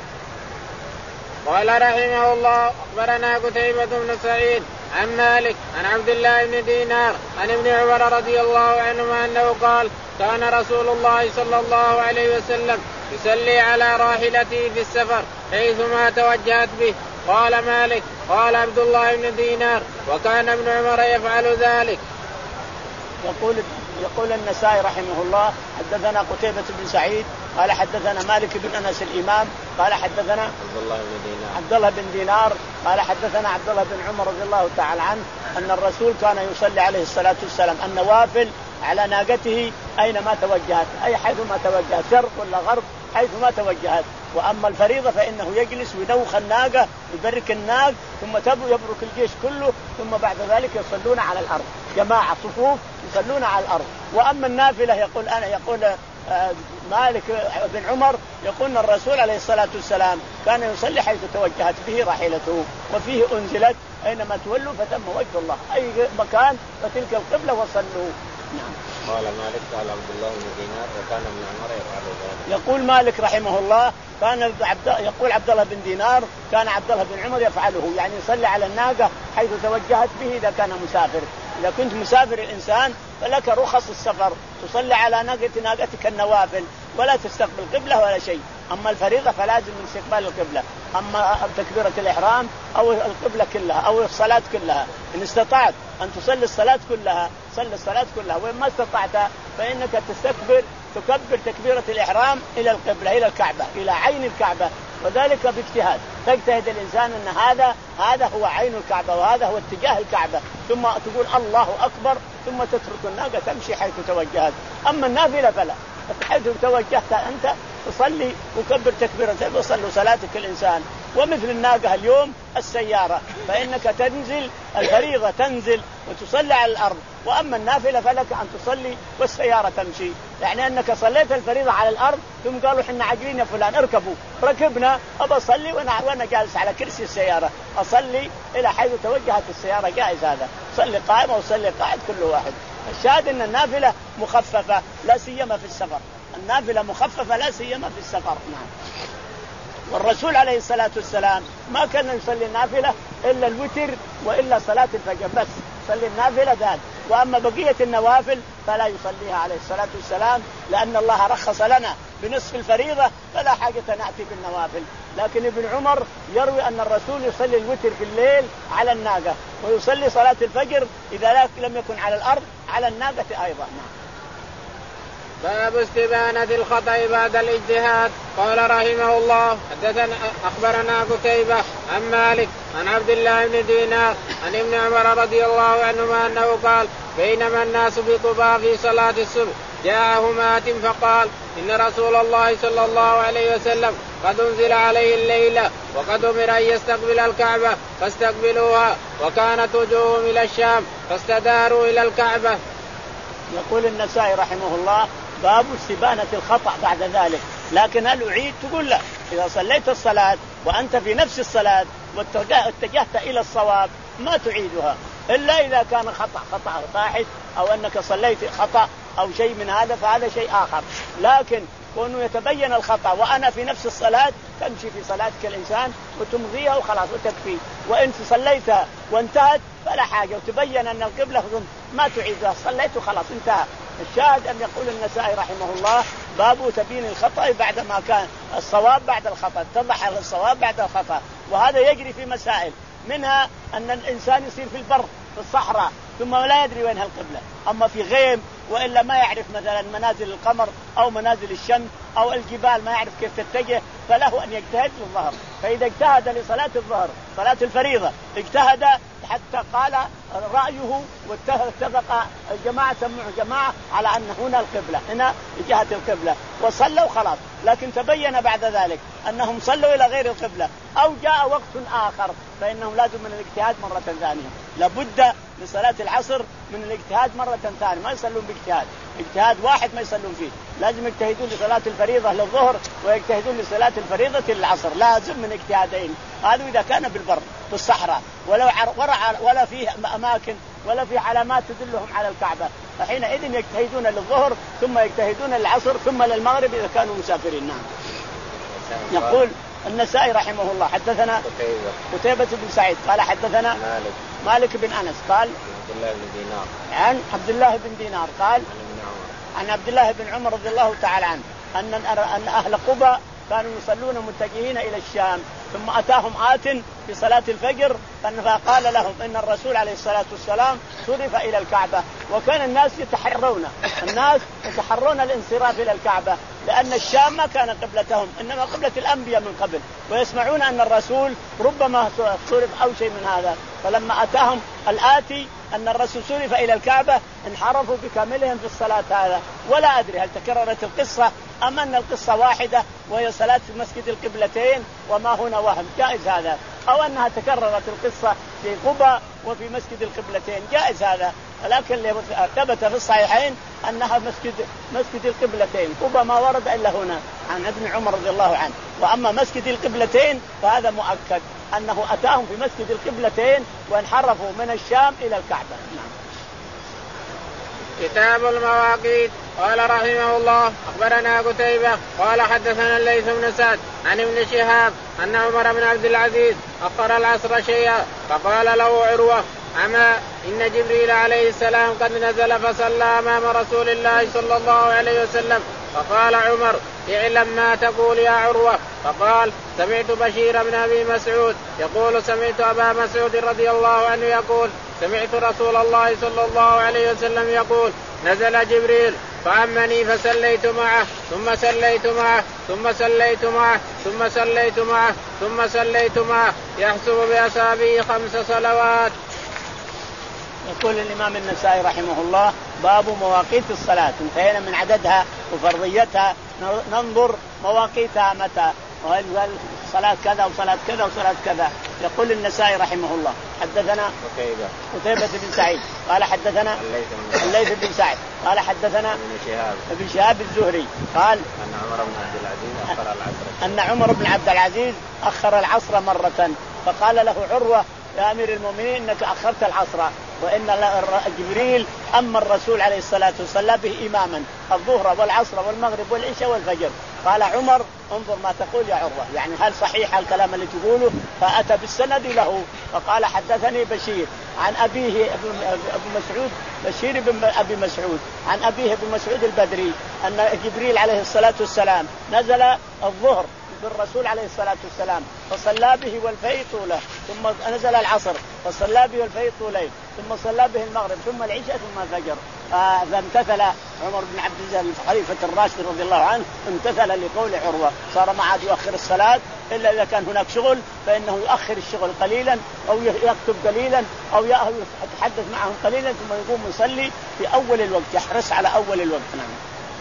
قال رحمه الله أخبرنا قتيبة بن سعيد عن مالك عن عبد الله بن دينار عن ابن عمر رضي الله عنهما أنه قال كان رسول الله صلى الله عليه وسلم يصلي على راحلته في السفر حيثما توجهت به. قال مالك قال عبد الله بن دينار وكان ابن عمر يفعل ذلك. يقول يقول النسائي رحمه الله حدثنا قتيبة بن سعيد قال حدثنا مالك بن أنس الإمام قال حدثنا عبد الله بن دينار عبد الله بن دينار قال حدثنا عبد الله بن عمر رضي الله تعالى عنه أن الرسول كان يصلي عليه الصلاة والسلام النوافل على ناقته أينما توجهت، أي حيثما توجهت شرق ولا غرب حيثما توجهت. وأما الفريضة فإنه يجلس ويدوخ الناقة يبرك الناق ثم يبرك الجيش كله، ثم بعد ذلك يصلون على الأرض جماعة صفوف يصلون على الأرض. وأما النافلة يقول أنا يقول مالك بن عمر يقول الرسول عليه الصلاة والسلام كان يصلي حيث توجهت به راحلته وفيه أنزلت أينما تولوا فتم وجه الله، أي مكان فتلك القبلة وصلوا. نعم. قال مالك قال عبد الله بن دينار وكان ابن عمر يفعل ذلك. يقول مالك رحمه الله كان عبد يقول عبد الله بن دينار كان عبد الله بن عمر يفعله، يعني يصلي على الناقة حيث توجهت به إذا كان مسافر. إذا كنت مسافر الإنسان فلك رخص السفر، تصلي على ناقة ناقتك النوافل ولا تستقبل قبلة ولا شيء. أما الفريضة فلازم من استقبال القبلة، أما تكبيرة الإحرام أو القبلة كلها أو الصلاة كلها. إن استطعت أن تصلي الصلاة كلها صلي الصلاة كلها، وإن ما استطعت فإنك تستكبر تكبر تكبيرة الإحرام إلى القبلة إلى الكعبة إلى عين الكعبة، وذلك باجتهاد. تجتهد الإنسان أن هذا هذا هو عين الكعبة وهذا هو اتجاه الكعبة، ثم تقول الله أكبر ثم تترك الناقة تمشي حيث توجهت. أما النافلة فلا، حيث توجهت أنت تصلي وكبر تكبيرة وصلوا صلاتك الإنسان. ومثل الناقة اليوم السيارة فإنك تنزل الفريضة تنزل وتصلي على الأرض، وأما النافلة فلك أن تصلي والسيارة تمشي، يعني أنك صليت الفريضة على الأرض ثم قالوا حنا عاجلين يا فلان اركبوا، ركبنا أبى أصلي وأنا وأنا جالس على كرسي السيارة أصلي إلى حيث توجهت السيارة، جائز هذا، صلي قائم أو صلي قاعد كل واحد. الشاهد أن النافلة مخففة لا سيما في السفر، النافلة مخففة لا سيما في السفر. نعم. والرسول عليه الصلاة والسلام ما كان يصلي النافلة إلا الوتر وإلا صلاة الفجر بس، يصلي النافلة ذات، وأما بقية النوافل فلا يصليها عليه الصلاة والسلام، لأن الله رخص لنا بنصف الفريضة فلا حاجة نأتي بالنوافل. لكن ابن عمر يروي أن الرسول يصلي الوتر في الليل على الناقة ويصلي صلاة الفجر إذا لم يكن على الأرض على الناقة أيضا. نعم. باب استبانة الخطأ بعد الاجتهاد. قال رحمه الله حدثنا أخبرنا قتيبة عن مالك عن عبد الله بن دينار عن ابن عمر رضي الله عنهما أنه قال بينما الناس بقباء في صلاة الصبح جاءه مات فقال إن رسول الله صلى الله عليه وسلم قد أنزل عليه الليلة وقد أمر أن يستقبل الكعبة فاستقبلوها وكانت وجوههم إلى الشام فاستداروا إلى الكعبة. يقول النسائي رحمه الله باب استبانة الخطأ بعد ذلك. لكن هل أعيد؟ تقول لا، إذا صليت الصلاة وأنت في نفس الصلاة واتجهت إلى الصواب ما تعيدها إلا إذا كان خطأ خطأ باحث أو أنك صليت خطأ أو شيء من هذا فهذا شيء آخر. لكن كونه يتبين الخطأ وأنا في نفس الصلاة تمشي في صلاتك الإنسان وتمضيها وخلاص وتكفي. وإن صليتها وانتهت فلا حاجة وتبين أن القبلة ما تعيدها، صليت وخلاص انتهى. الشاهد أن يقول النسائي رحمه الله باب تبين الخطأ بعد ما كان الصواب بعد الخطأ، اتضح الصواب بعد الخطأ. وهذا يجري في مسائل منها أن الإنسان يصير في البر في الصحراء ثم لا يدري وينها القبلة، أما في غيم وإلا ما يعرف مثلا منازل القمر أو منازل الشمس أو الجبال ما يعرف كيف تتجه فله أن يجتهد للظهر. فإذا اجتهد لصلاة الظهر صلاة الفريضة اجتهد حتى قال رأيه واتفق الجماعة سمعوا جماعة على أن هنا القبلة هنا جهة القبلة وصلوا خلاص. لكن تبين بعد ذلك أنهم صلوا إلى غير القبلة أو جاء وقت آخر فإنهم لازم من الاجتهاد مرة ثانية. لابد لصلاة العصر من الاجتهاد مرة ثانية، ما يصلون باجتهاد اجتهاد واحد ما يصلون فيه، لازم يجتهدون لصلاة الفريضة للظهر ويجتهدون لصلاة الفريضة للعصر، لازم من اجتهادين. هذا إذا كان بالبر في الصحراء ولو ولا فيه أماكن ولا في علامات تدلهم على الكعبة فحينئذ يجتهدون للظهر ثم يجتهدون للعصر ثم للمغرب إذا كانوا مسافرين. نعم. يقول النسائي رحمه الله حدثنا قتيبة بن سعيد قال حدثنا مالك, مالك بن أنس قال عبد الله بن دينار عن عبد الله بن دينار قال عن عبد الله بن عمر رضي الله تعالى عنه أن أن أهل قباء كانوا يصلون متجهين إلى الشام ثم أتاهم آت في صلاة الفجر فقال لهم إن الرسول عليه الصلاة والسلام صرف إلى الكعبة. وكان الناس يتحرون الناس يتحرون الانصراف إلى الكعبة لأن الشام ما كان قبلتهم إنما قبلة الأنبياء من قبل، ويسمعون أن الرسول ربما صرف أو شيء من هذا. فلما أتاهم الآتي أن الرسول صرف إلى الكعبة انحرفوا بكاملهم في الصلاة هذا. ولا أدري هل تكررت القصة أم أن القصة واحدة وهي صلاة في مسجد القبلتين وما هنا وهم، جائز هذا، أو أنها تكررت القصة في قباء وفي مسجد القبلتين، جائز هذا. لكن ثبت في الصحيحين أنها مسجد مسجد القبلتين. قباء ما ورد إلا هنا عن ابن عمر رضي الله عنه، وأما مسجد القبلتين فهذا مؤكد أنه أتاهم في مسجد القبلتين وانحرفوا من الشام إلى الكعبة. نعم. كتاب المواقيت. قال رحمه الله أخبرنا قتيبة قال حدثنا الليث بن سعد عن ابن شهاب أن عمر بن عبد العزيز أخر العصر شيئا فقال له عروة أما إن جبريل عليه السلام قد نزل فصلى أمام رسول الله صلى الله عليه وسلم. فقال عمر اعلم ما تقول يا عروة. فقال سمعت بشير بن أبي مسعود يقول سمعت أبا مسعود رضي الله عنه يقول سمعت رسول الله صلى الله عليه وسلم يقول نزل جبريل فأمني فسليت معه ثم سليت معه ثم سليت معه ثم سليت معه ثم سليت معه يحسب بأصابعه خمس صلوات. يقول الإمام النسائي رحمه الله باب مواقيت الصلاة. انتهينا من عددها وفرضيتها، ننظر مواقيتها متى، صلاة كذا وصلاة كذا وصلاة كذا. يقول النسائي رحمه الله حدثنا قتيبة قتيبة بن سعيد قال حدثنا الليث بن سعد قال حدثنا ابن شهاب ابن شهاب الزهري قال أن عمر بن عبد العزيز أخر العصر أن عمر بن عبد العزيز أخر العصر مرة فقال له عروة يا أمير المؤمنين إنك أخرت العصر وإن جبريل أما الرسول عليه الصلاة والسلام به إماما الظهر والعصر والمغرب والعشاء والفجر. قال عمر انظر ما تقول يا عروة، يعني هل صحيح الكلام اللي تقوله؟ فأتى بالسند له فقال حدثني بشير عن أبيه أبو مسعود بشير بن أبي مسعود عن أبيه أبو مسعود البدري أن جبريل عليه الصلاة والسلام نزل الظهر بالرسول عليه الصلاة والسلام فصلى به والفيء طوله ثم نزل العصر فصلى به والفيء طولين ثم صلى به المغرب ثم العشاء ثم الفجر. فامتثل عمر بن عبد العزيز الخليفة الراشد رضي الله عنه امتثل لقول عروة، صار ما عاد يؤخر الصلاة إلا إذا كان هناك شغل فإنه يؤخر الشغل قليلا أو يكتب قليلا أو يتحدث معهم قليلا ثم يقوم يصلي في أول الوقت، يحرص على أول الوقت. نعم.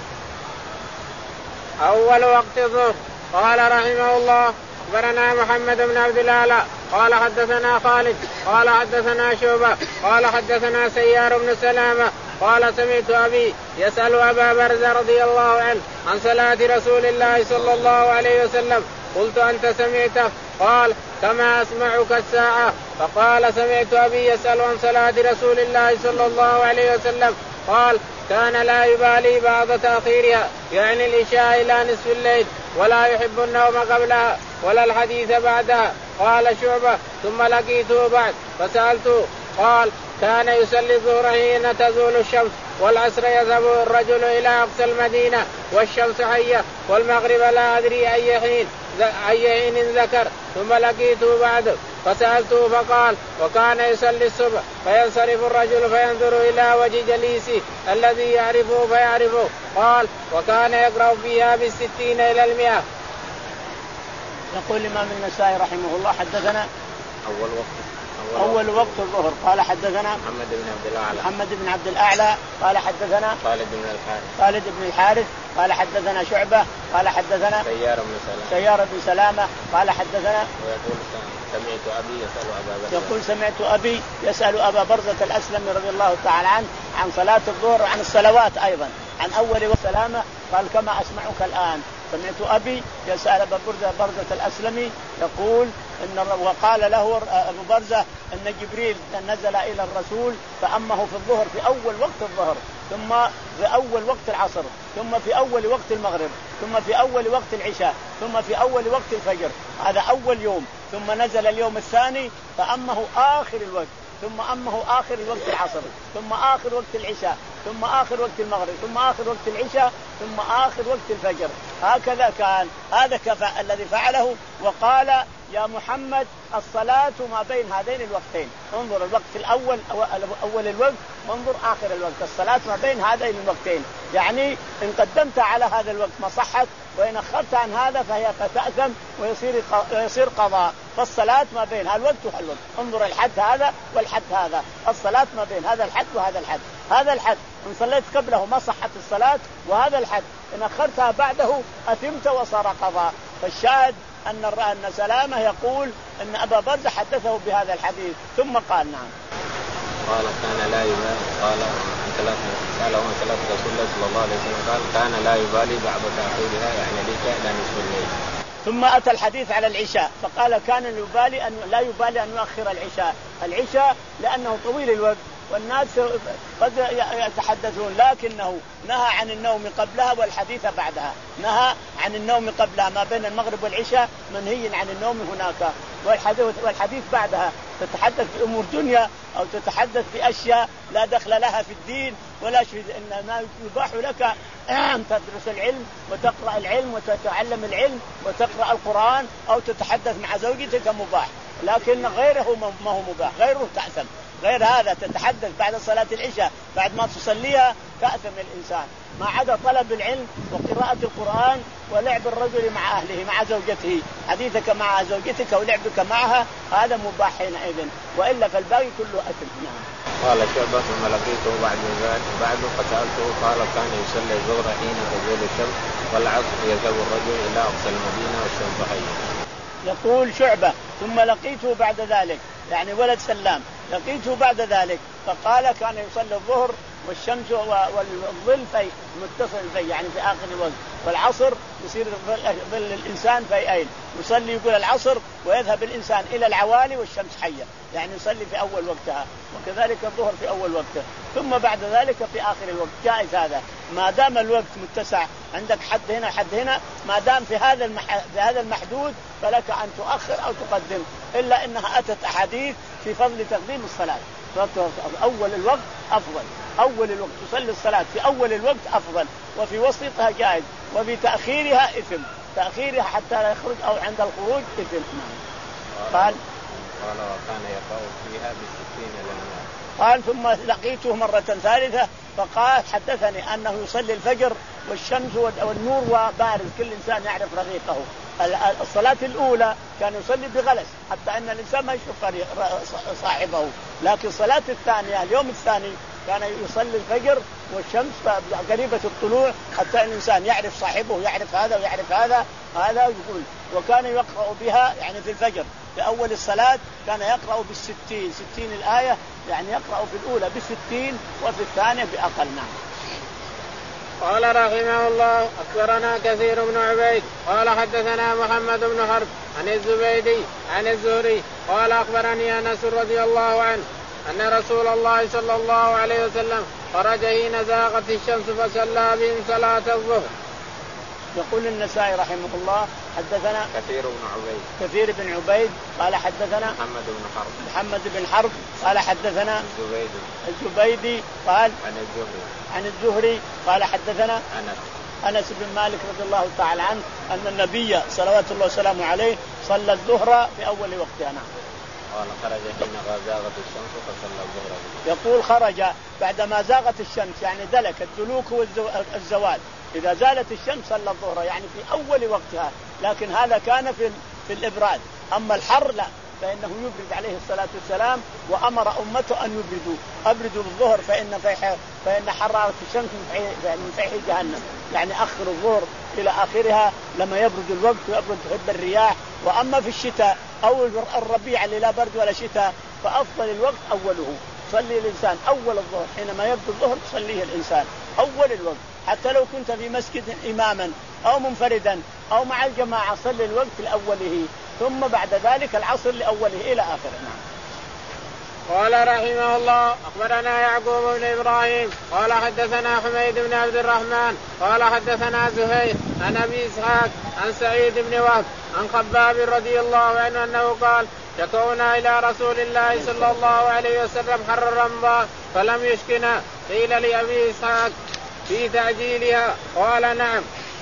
أول وقت الظهر. قال رحمه الله أخبرنا محمد بن عبد الأعلى قال حدثنا خالد قال حدثنا شعبة قال حدثنا سيار بن سلامة قال سمعت أبي يسأل أبا برزة رضي الله عنه عن صلاة رسول الله صلى الله عليه وسلم قلت أنت سمعته؟ قال كما أسمعك الساعة. فقال سمعت أبي يسأل عن صلاة رسول الله صلى الله عليه وسلم قال كان لا يبالي بعض تأخيرها يعني العشاء إلى نصف الليل ولا يحب النوم قبلها ولا الحديث بعدها. قال شعبة ثم لقيته بعد فسألته قال كان يصلي الظهر حين تزول الشمس والعصر يذهب الرجل إلى أقصى المدينة والشمس حية والمغرب لا أدري أي حين أي حين ذكر. ثم لقيته بعد فسألته فقال وكان يصلي الصبح فينصرف الرجل فينظر إلى وجه جليسه الذي يعرفه فيعرفه. قال وكان يقرأ فيها بالستين إلى المئة. يقول الإمام النسائي رحمه الله حدثنا أول وقت أول وقت الظهر. قال حدثنا محمد بن عبد الأعلى محمد بن عبد الأعلى قال حدثنا خالد بن الحارث خالد بن الحارث قال حدثنا شعبة قال حدثنا سيار بن سلامة سيار بن سلامة قال حدثنا ويقول سمعت أبي يسأل أبا برزة يقول سمعت أبي يسأل أبا برزة الأسلمي رضي الله تعالى عنه عن صلاة الظهر وعن الصلوات أيضا عن أول وسلامة. قال كما أسمعك الآن. سمعت أبي يسأل أبا برزة برزة الأسلمي يقول إن وقال له أبو برزة أن جبريل نزل إلى الرسول فأمه في الظهر في أول وقت الظهر ثم في أول وقت العصر ثم في أول وقت المغرب ثم في أول وقت العشاء ثم في أول وقت الفجر. هذا أول يوم. ثم نزل اليوم الثاني فأمه آخر الوقت ثم أمه آخر الوقت العصر ثم آخر وقت العشاء ثم آخر وقت المغرب ثم آخر وقت العشاء ثم آخر وقت الفجر. هكذا كان. هذا كفى الذي فعله. وقال يا محمد الصلاة ما بين هذين الوقتين. انظر الوقت الأول أول الوقت وانظر آخر الوقت. الصلاة ما بين هذين الوقتين يعني إن قدمت على هذا الوقت ما صحت وإن أخرت عن هذا فهي تأثم ويصير ويصير قضاء. فالصلاة ما بين هالوقت وهالوقت. انظر الحد هذا والحد هذا. الصلاة ما بين هذا الحد وهذا الحد. هذا الحد إن صليت قبله ما صحت الصلاة وهذا الحد إن أخرتها بعده أثمت وصار قضاء. فالشاهد أن أن سلامة يقول أن أبا برزة حدثه بهذا الحديث ثم قال نعم. قال كان لا يبالي قال عن ثلاث سأله عن ثلاث رسول الله صلى الله عليه وسلم قال كان لا يبالي بعض تأخيرها يعني ليس إلى نصف الليل. ثم أتى الحديث على العشاء فقال كان يبالي أن لا يبالي أن يؤخر العشاء العشاء لأنه طويل الوقت والناس قد يتحدثون لكنه نهى عن النوم قبلها والحديث بعدها. نهى عن النوم قبلها ما بين المغرب والعشاء منهي عن النوم هناك والحديث بعدها تتحدث في أمور دنيا أو تتحدث في أشياء لا دخل لها في الدين ولا شيء. إنما يباح لك أن تدرس العلم وتقرأ العلم وتتعلم العلم وتقرأ القرآن أو تتحدث مع زوجتك مباح لكن غيره ما هو مباح. غيره تأثم. غير هذا تتحدث بعد صلاة العشاء بعد ما تصليها تأثم الإنسان. ما عدا طلب العلم وقراءة القرآن ولعب الرجل مع أهله مع زوجته. حديثك مع زوجتك ولعبك معها هذا مباح حينئذ وإلا فالباقي كله أثم. نعم. قال شعبة ثم لقيته بعد ذلك بعد فسألته قال كان يصلي الظهر حين تزول الشمس والعصر يذهب الرجل إلى أقصى المدينة والشمس حية. يقول شعبة ثم لقيته بعد ذلك يعني ولد سلام لقيته بعد ذلك فقال كان يصلي الظهر والشمس والظل في متصل في يعني في آخر الوقت والعصر يصير ظل الإنسان في أين يصلي يقول العصر ويذهب الإنسان إلى العوالي والشمس حية يعني يصلي في أول وقتها وكذلك الظهر في أول وقته ثم بعد ذلك في آخر الوقت. جائز هذا ما دام الوقت متسع عندك حد هنا حد هنا ما دام في هذا المح... في هذا المحدود فلك أن تؤخر أو تقدم إلا إنها أتت أحاديث في فضل تقديم الصلاة. أول الوقت أفضل. أول الوقت تصلي الصلاة في أول الوقت أفضل وفي وسطها جائز وفي تأخيرها إثم. تأخيرها حتى لا يخرج أو عند الخروج إثم. قال قال وكان يقرأ فيها بالستين للمئة. قال ثم لقيته مرة ثالثة فقال حدثني أنه يصلي الفجر والشمس والنور وبارز كل إنسان يعرف رفيقه الصلاة الأولى كان يصلي بغلس حتى أن الإنسان ما يشوف صاحبه، لكن الصلاة الثانية اليوم الثاني كان يصلي الفجر والشمس قريبة الطلوع حتى الإنسان يعرف صاحبه، يعرف هذا ويعرف هذا هذا يقول. وكان يقرأ بها يعني في الفجر في أول الصلاة كان يقرأ بالستين ستين الآية، يعني يقرأ في الأولى بستين وفي الثانية بأقل. نعم. قال رحمه الله أخبرنا كثير بن عبيد قال حدثنا محمد بن حرب عن الزبيدي عن الزهري قال أخبرني أنس رضي الله عنه أن رسول الله صلى الله عليه وسلم خرج حين زاغت الشمس فصلى بهم صلاة الظهر. يقول النسائي رحمه الله حدثنا كثير بن عبيد كثير بن عبيد قال حدثنا محمد بن حرب محمد بن حرب قال حدثنا الزبيدي الزبيدي قال عن الزهري عن الزهري قال حدثنا أنس أنس بن مالك رضي الله تعالى عنه أن النبي صلوات الله وسلامه عليه صلى الظهر في أول وقتها. نعم. قال خرج حين زاغت الشمس فصلى الظهر. يقول خرج بعدما زاغت الشمس يعني دلك الدلوك والزوال، إذا زالت الشمس صلى الظهر يعني في أول وقتها، لكن هذا كان في في الإبراد. أما الحر لا، فإنه يبرد عليه الصلاة والسلام وأمر أمته أن يبردوا أبردوا بالظهر فإن فيح فإن حرارة الشمس من فيح جهنم، يعني أخر الظهر إلى آخرها لما يبرد الوقت ويبرد تحب الرياح. وأما في الشتاء أو الربيع اللي لا برد ولا شتاء فأفضل الوقت أوله، صلي الإنسان أول الظهر حينما يبدو الظهر صليه الإنسان أول الوقت، حتى لو كنت في مسجد إماما أو منفردا أو مع الجماعة صلي الوقت لأوله، ثم بعد ذلك العصر لأوله إلى آخره. نعم. قال رحمه الله أخبرنا يعقوب بن إبراهيم قال حدثنا حميد بن عبد الرحمن قال حدثنا زهير عن أبي إسحاق عن سعيد بن وهب عن خباب رضي الله عنه أنه قال شكونا إلى رسول الله صلى الله عليه وسلم حر الرمضاء فلم يشكنا، قيل لأبي إسحاق في تعجيلها قال نعم.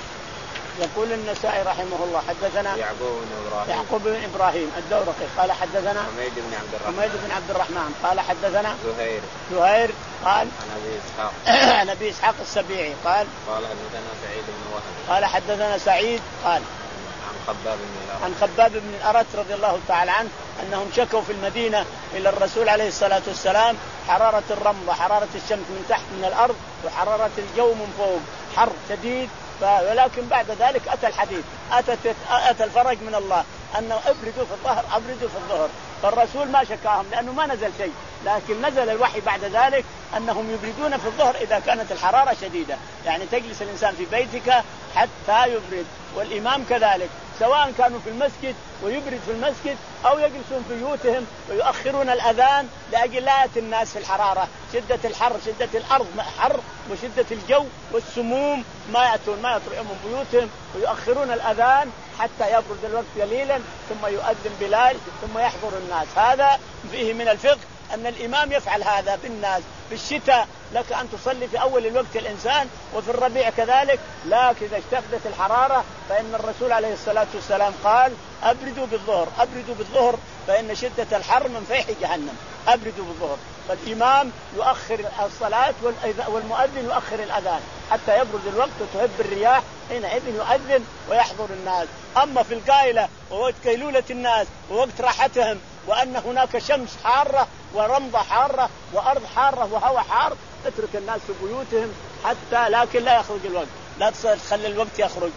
يقول النسائي رحمه الله حدثنا يعقوب بن إبراهيم يعقوب بن إبراهيم الدورقي قال حدثنا حميد بن عبد الرحمن حميد بن عبد الرحمن قال حدثنا زهير زهير قال عن أبي إسحاق عن أبي إسحاق السبيعي قال قال حدثنا سعيد بن وهب قال حدثنا سعيد قال عن خباب بن الأرت عن خباب بن الأرت رضي الله تعالى عنه أنهم شكوا في المدينة إلى الرسول عليه الصلاة والسلام حرارة الرمضة، حرارة الشمس من تحت من الأرض وحرارة الجو من فوق، حر شديد. ولكن بعد ذلك أتى الحديث أتى, أتى الفرج من الله أنه أبردوا في الظهر أبردوا في الظهر، فالرسول ما شكاهم لأنه ما نزل شيء، لكن نزل الوحي بعد ذلك أنهم يبردون في الظهر إذا كانت الحرارة شديدة، يعني تجلس الإنسان في بيتك حتى يبرد، والإمام كذلك سواء كانوا في المسجد ويبرد في المسجد أو يجلسون في بيوتهم ويؤخرون الأذان لأجل لا يأتي الناس في الحرارة، شدة الحر شدة الأرض حر وشدة الجو والسموم ما يأتون ما يطلعون من بيوتهم ويؤخرون الأذان حتى يبرد الوقت قليلا ثم يؤذن بلال ثم يحضر الناس. هذا فيه من الفقه أن الإمام يفعل هذا بالناس. في الشتاء لك أن تصلي في أول الوقت الإنسان وفي الربيع كذلك، لكن إذا اشتدت الحرارة فإن الرسول عليه الصلاة والسلام قال أبردوا بالظهر أبردوا بالظهر فإن شدة الحر من فيح جهنم، أبردوا بالظهر. فالإمام يؤخر الصلاة والمؤذن يؤخر الأذان حتى يبرد الوقت وتهب الرياح، حينئذ يؤذن ويحضر الناس. أما في القائلة ووقت كيلولة الناس ووقت راحتهم وأن هناك شمس حارة ورمضة حارة وأرض حارة وهواء حار، اترك الناس في بيوتهم حتى، لكن لا يخرج الوقت، لا تخلي الوقت يخرج،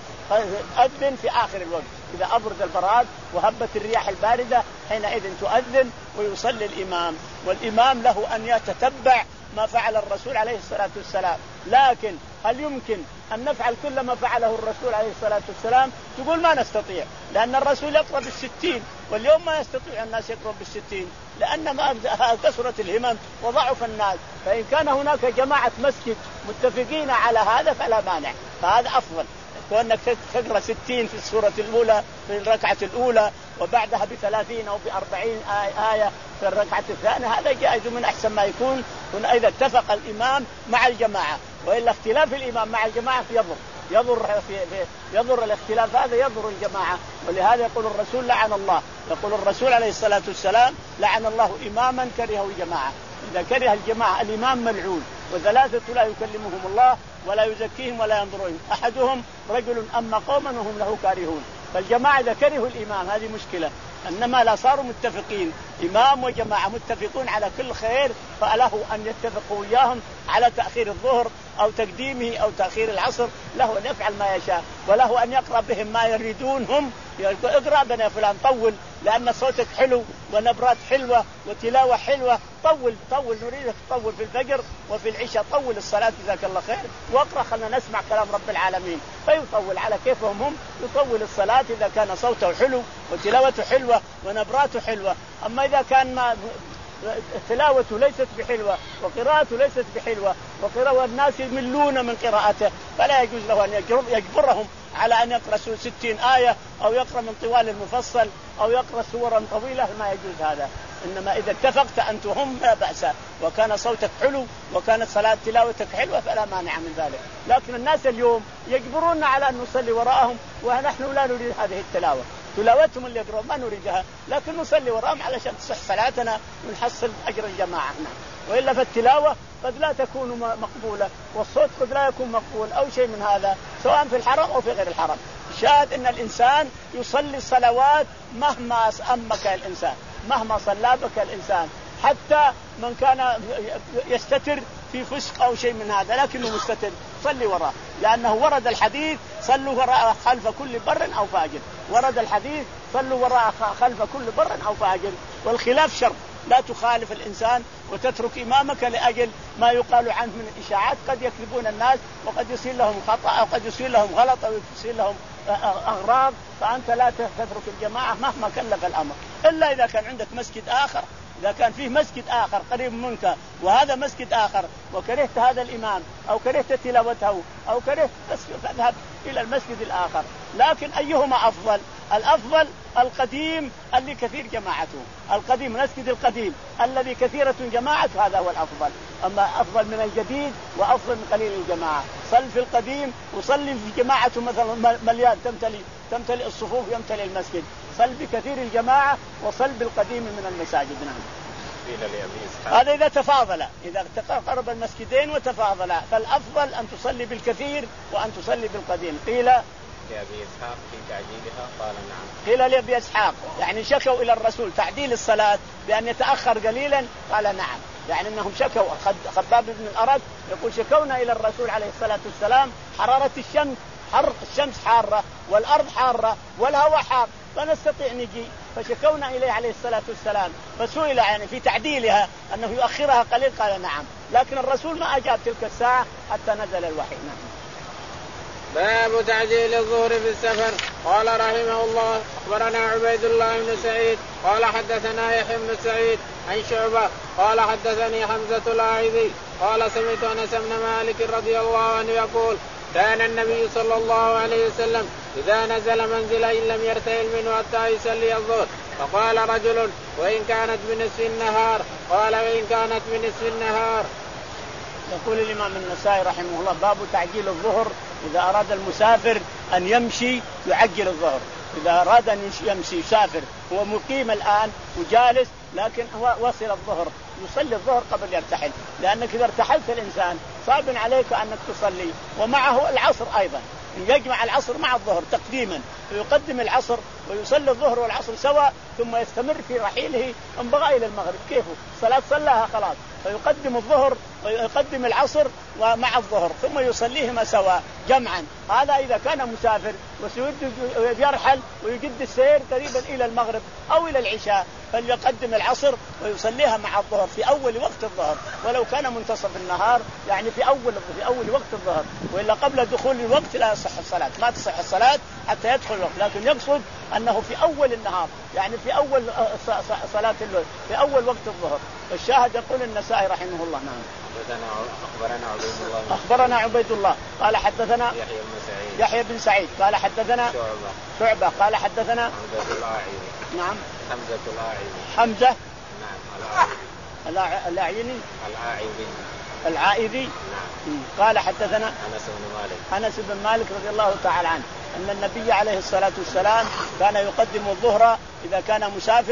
أذن في آخر الوقت إذا أبرد البراد وهبت الرياح الباردة، حينئذ تؤذن ويصلي الإمام. والإمام له أن يتتبع ما فعل الرسول عليه الصلاة والسلام، لكن هل يمكن أن نفعل كل ما فعله الرسول عليه الصلاة والسلام؟ تقول ما نستطيع، لأن الرسول يقرأ بالستين واليوم ما يستطيع الناس يقرأ بالستين لأن ما كثرت الهمم وضعف الناس. فإن كان هناك جماعة مسجد متفقين على هذا فلا مانع، فهذا أفضل وأنك تقرأ ستين في السورة الأولى في الركعة الأولى وبعدها بثلاثين أو بأربعين آية في الركعة الثانية، هذا جائز من أحسن ما يكون إذا اتفق الإمام مع الجماعة. وإلا اختلاف الإمام مع الجماعة يضر يضر في يضر الاختلاف هذا يضر الجماعة. ولهذا يقول الرسول لعن الله يقول الرسول عليه الصلاة والسلام لعن الله إماما كرهه جماعة. إذا كره الجماعة الإمام ملعون. وثلاثة لا يكلمهم الله ولا يزكيهم ولا ينظرهم، أحدهم رجل أما قوما وهم له كارهون، فالجماعة إذا كرهوا الإمام هذه مشكلة، إنما لا صاروا متفقين إمام وجماعة متفقون على كل خير فله أن يتفقوا إياهم على تأخير الظهر أو تقديمه أو تأخير العصر، له أن يفعل ما يشاء وله أن يقرأ بهم ما يريدون هم. اقرأ بنا يا فلان طول لأن صوتك حلو ونبرات حلوة وتلاوة حلوة، طول طول نريدك تطول في الفجر وفي العشاء، طول الصلاة جزاك الله خير واقرأ خلنا نسمع كلام رب العالمين. فيطول على كيفهم هم، يطول الصلاة إذا كان صوته حلو وتلاوته حلوة ونبراته حلوة. أما إذا كان ما تلاوته ليست بحلوة وقراءته ليست بحلوة وقراءة الناس يملون من قراءته فلا يجوز له أن يجبرهم على أن يقرأ ستين آية أو يقرأ من طوال المفصل أو يقرأ سورا طويلة، ما يجوز هذا. إنما إذا اتفقت أنت هم لا بأس، وكان صوتك حلو وكانت صلاة تلاوتك حلوة فلا مانع من ذلك. لكن الناس اليوم يجبرون على أن نصلي وراءهم ونحن لا نريد هذه التلاوة، تلاوتهم اللي يقرؤون ما نريدها، لكن نصلي وراءهم علشان تصح صلاتنا ونحصل أجر الجماعة. وإلا فالتلاوة قد لا تكون مقبولة والصوت قد لا يكون مقبول أو شيء من هذا سواء في الحرم أو في غير الحرم. شاهد أن الإنسان يصلي الصلوات مهما أمك الإنسان، مهما صلى بك الإنسان، حتى من كان يستتر في فسق أو شيء من هذا لكنه مستتر صلي وراه، لأنه ورد الحديث صلوا وراء خلف كل بر أو فاجر، ورد الحديث صلوا وراء خلف كل بر أو فاجر. والخلاف شر، لا تخالف الإنسان وتترك إمامك لأجل ما يقال عنه من الإشاعات، قد يكذبون الناس وقد يصير لهم خطأ أو قد يصير لهم غلط أو يصير لهم أغراض، فأنت لا تترك الجماعة مهما كلف الأمر، إلا إذا كان عندك مسجد آخر. إذا كان فيه مسجد آخر قريب منك وهذا مسجد آخر وكرهت هذا الإمام أو كرهت تلاوته أو كرهت فاذهب إلى المسجد الآخر. لكن أيهما أفضل؟ الأفضل القديم اللي كثير جماعته، القديم المسجد القديم الذي كثيرة جماعته هذا هو الأفضل. أما أفضل من الجديد وأفضل من قليل الجماعة. صل في القديم وصلي في جماعته مثلا مليان تمتلي تمتلئ الصفوف يمتلئ المسجد، صل بكثير الجماعة وصل بالقديم من المساجد. نعم. هذا إذا تفاضل، إذا تقرب المسجدين وتفاضل فالأفضل أن تصلي بالكثير وأن تصلي بالقديم. قيل لأبي إسحاق في تعجيلها قال نعم. قيل لأبي إسحاق يعني شكوا إلى الرسول تعديل الصلاة بأن يتأخر قليلا قال نعم، يعني أنهم شكوا. خباب بن الأرد يقول شكونا إلى الرسول عليه الصلاة والسلام حرارة الشمس، حر الشمس حارة والأرض حارة والهواء حار فنستطيع نجي، فشكونا إليه عليه الصلاة والسلام فسئل يعني في تعديلها أنه يؤخرها قليل قال نعم، لكن الرسول ما أجاب تلك الساعة حتى نزل الوحي. نعم. باب تعجيل الظهر في السفر. قال رحمه الله أخبرنا عبيد الله بن سعيد قال حدثنا يحيى بن سعيد عن شعبة قال حدثني حمزة الأعيذي قال سمعت أنس بن مالك رضي الله عنه يقول كان النبي صلى الله عليه وسلم إذا نزل منزلا إن لم يرتحل منه حتى يصلي الظهر، فقال رجل وإن كانت بنصف النهار، قال وإن كانت بنصف النهار. يقول الإمام النسائي رحمه الله باب تعجيل الظهر. إذا أراد المسافر أن يمشي يعجل الظهر، إذا أراد أن يمشي يسافر هو مقيم الآن وجالس لكن هو وصل الظهر يصلي الظهر قبل يرتحل، لأنك إذا ارتحلت الإنسان صعب عليك أنك تصلي. ومعه العصر أيضا يجمع العصر مع الظهر تقديما ويقدم العصر ويصلي الظهر والعصر سوا ثم يستمر في رحيله انبغى إلى المغرب كيفه صلاة صلاها خلاص، فيقدم الظهر ويقدم العصر ومع الظهر ثم يصليهما سوا جمعا. هذا إذا كان مسافر ويرحل ويجد السير قريبا إلى المغرب أو إلى العشاء فليقدم العصر ويصليها مع الظهر في أول وقت الظهر، ولو كان منتصف النهار يعني في أول في أول وقت الظهر، وإلا قبل دخول الوقت لا يصح الصلاة، ما تصح الصلاة حتى يدخل الوقت، لكن يقصد أنه في أول النهار يعني في أول صلاة الليل في أول وقت الظهر. الشاهد يقول النسائي رحمه الله نعم. أخبرنا عبيد الله أخبرنا عبيد الله قال حدثنا يحيى بن سعيد يحيى بن سعيد قال حدثنا شعبة شعبة قال حدثنا حمزة الأعيني نعم حمزة الأعيني حمزة نعم الأعيني العائذي العائذي نعم. قال حدثنا أنس بن مالك أنس بن مالك رضي الله تعالى عنه أن النبي عليه الصلاة والسلام كان يقدم الظهر إذا كان مسافرا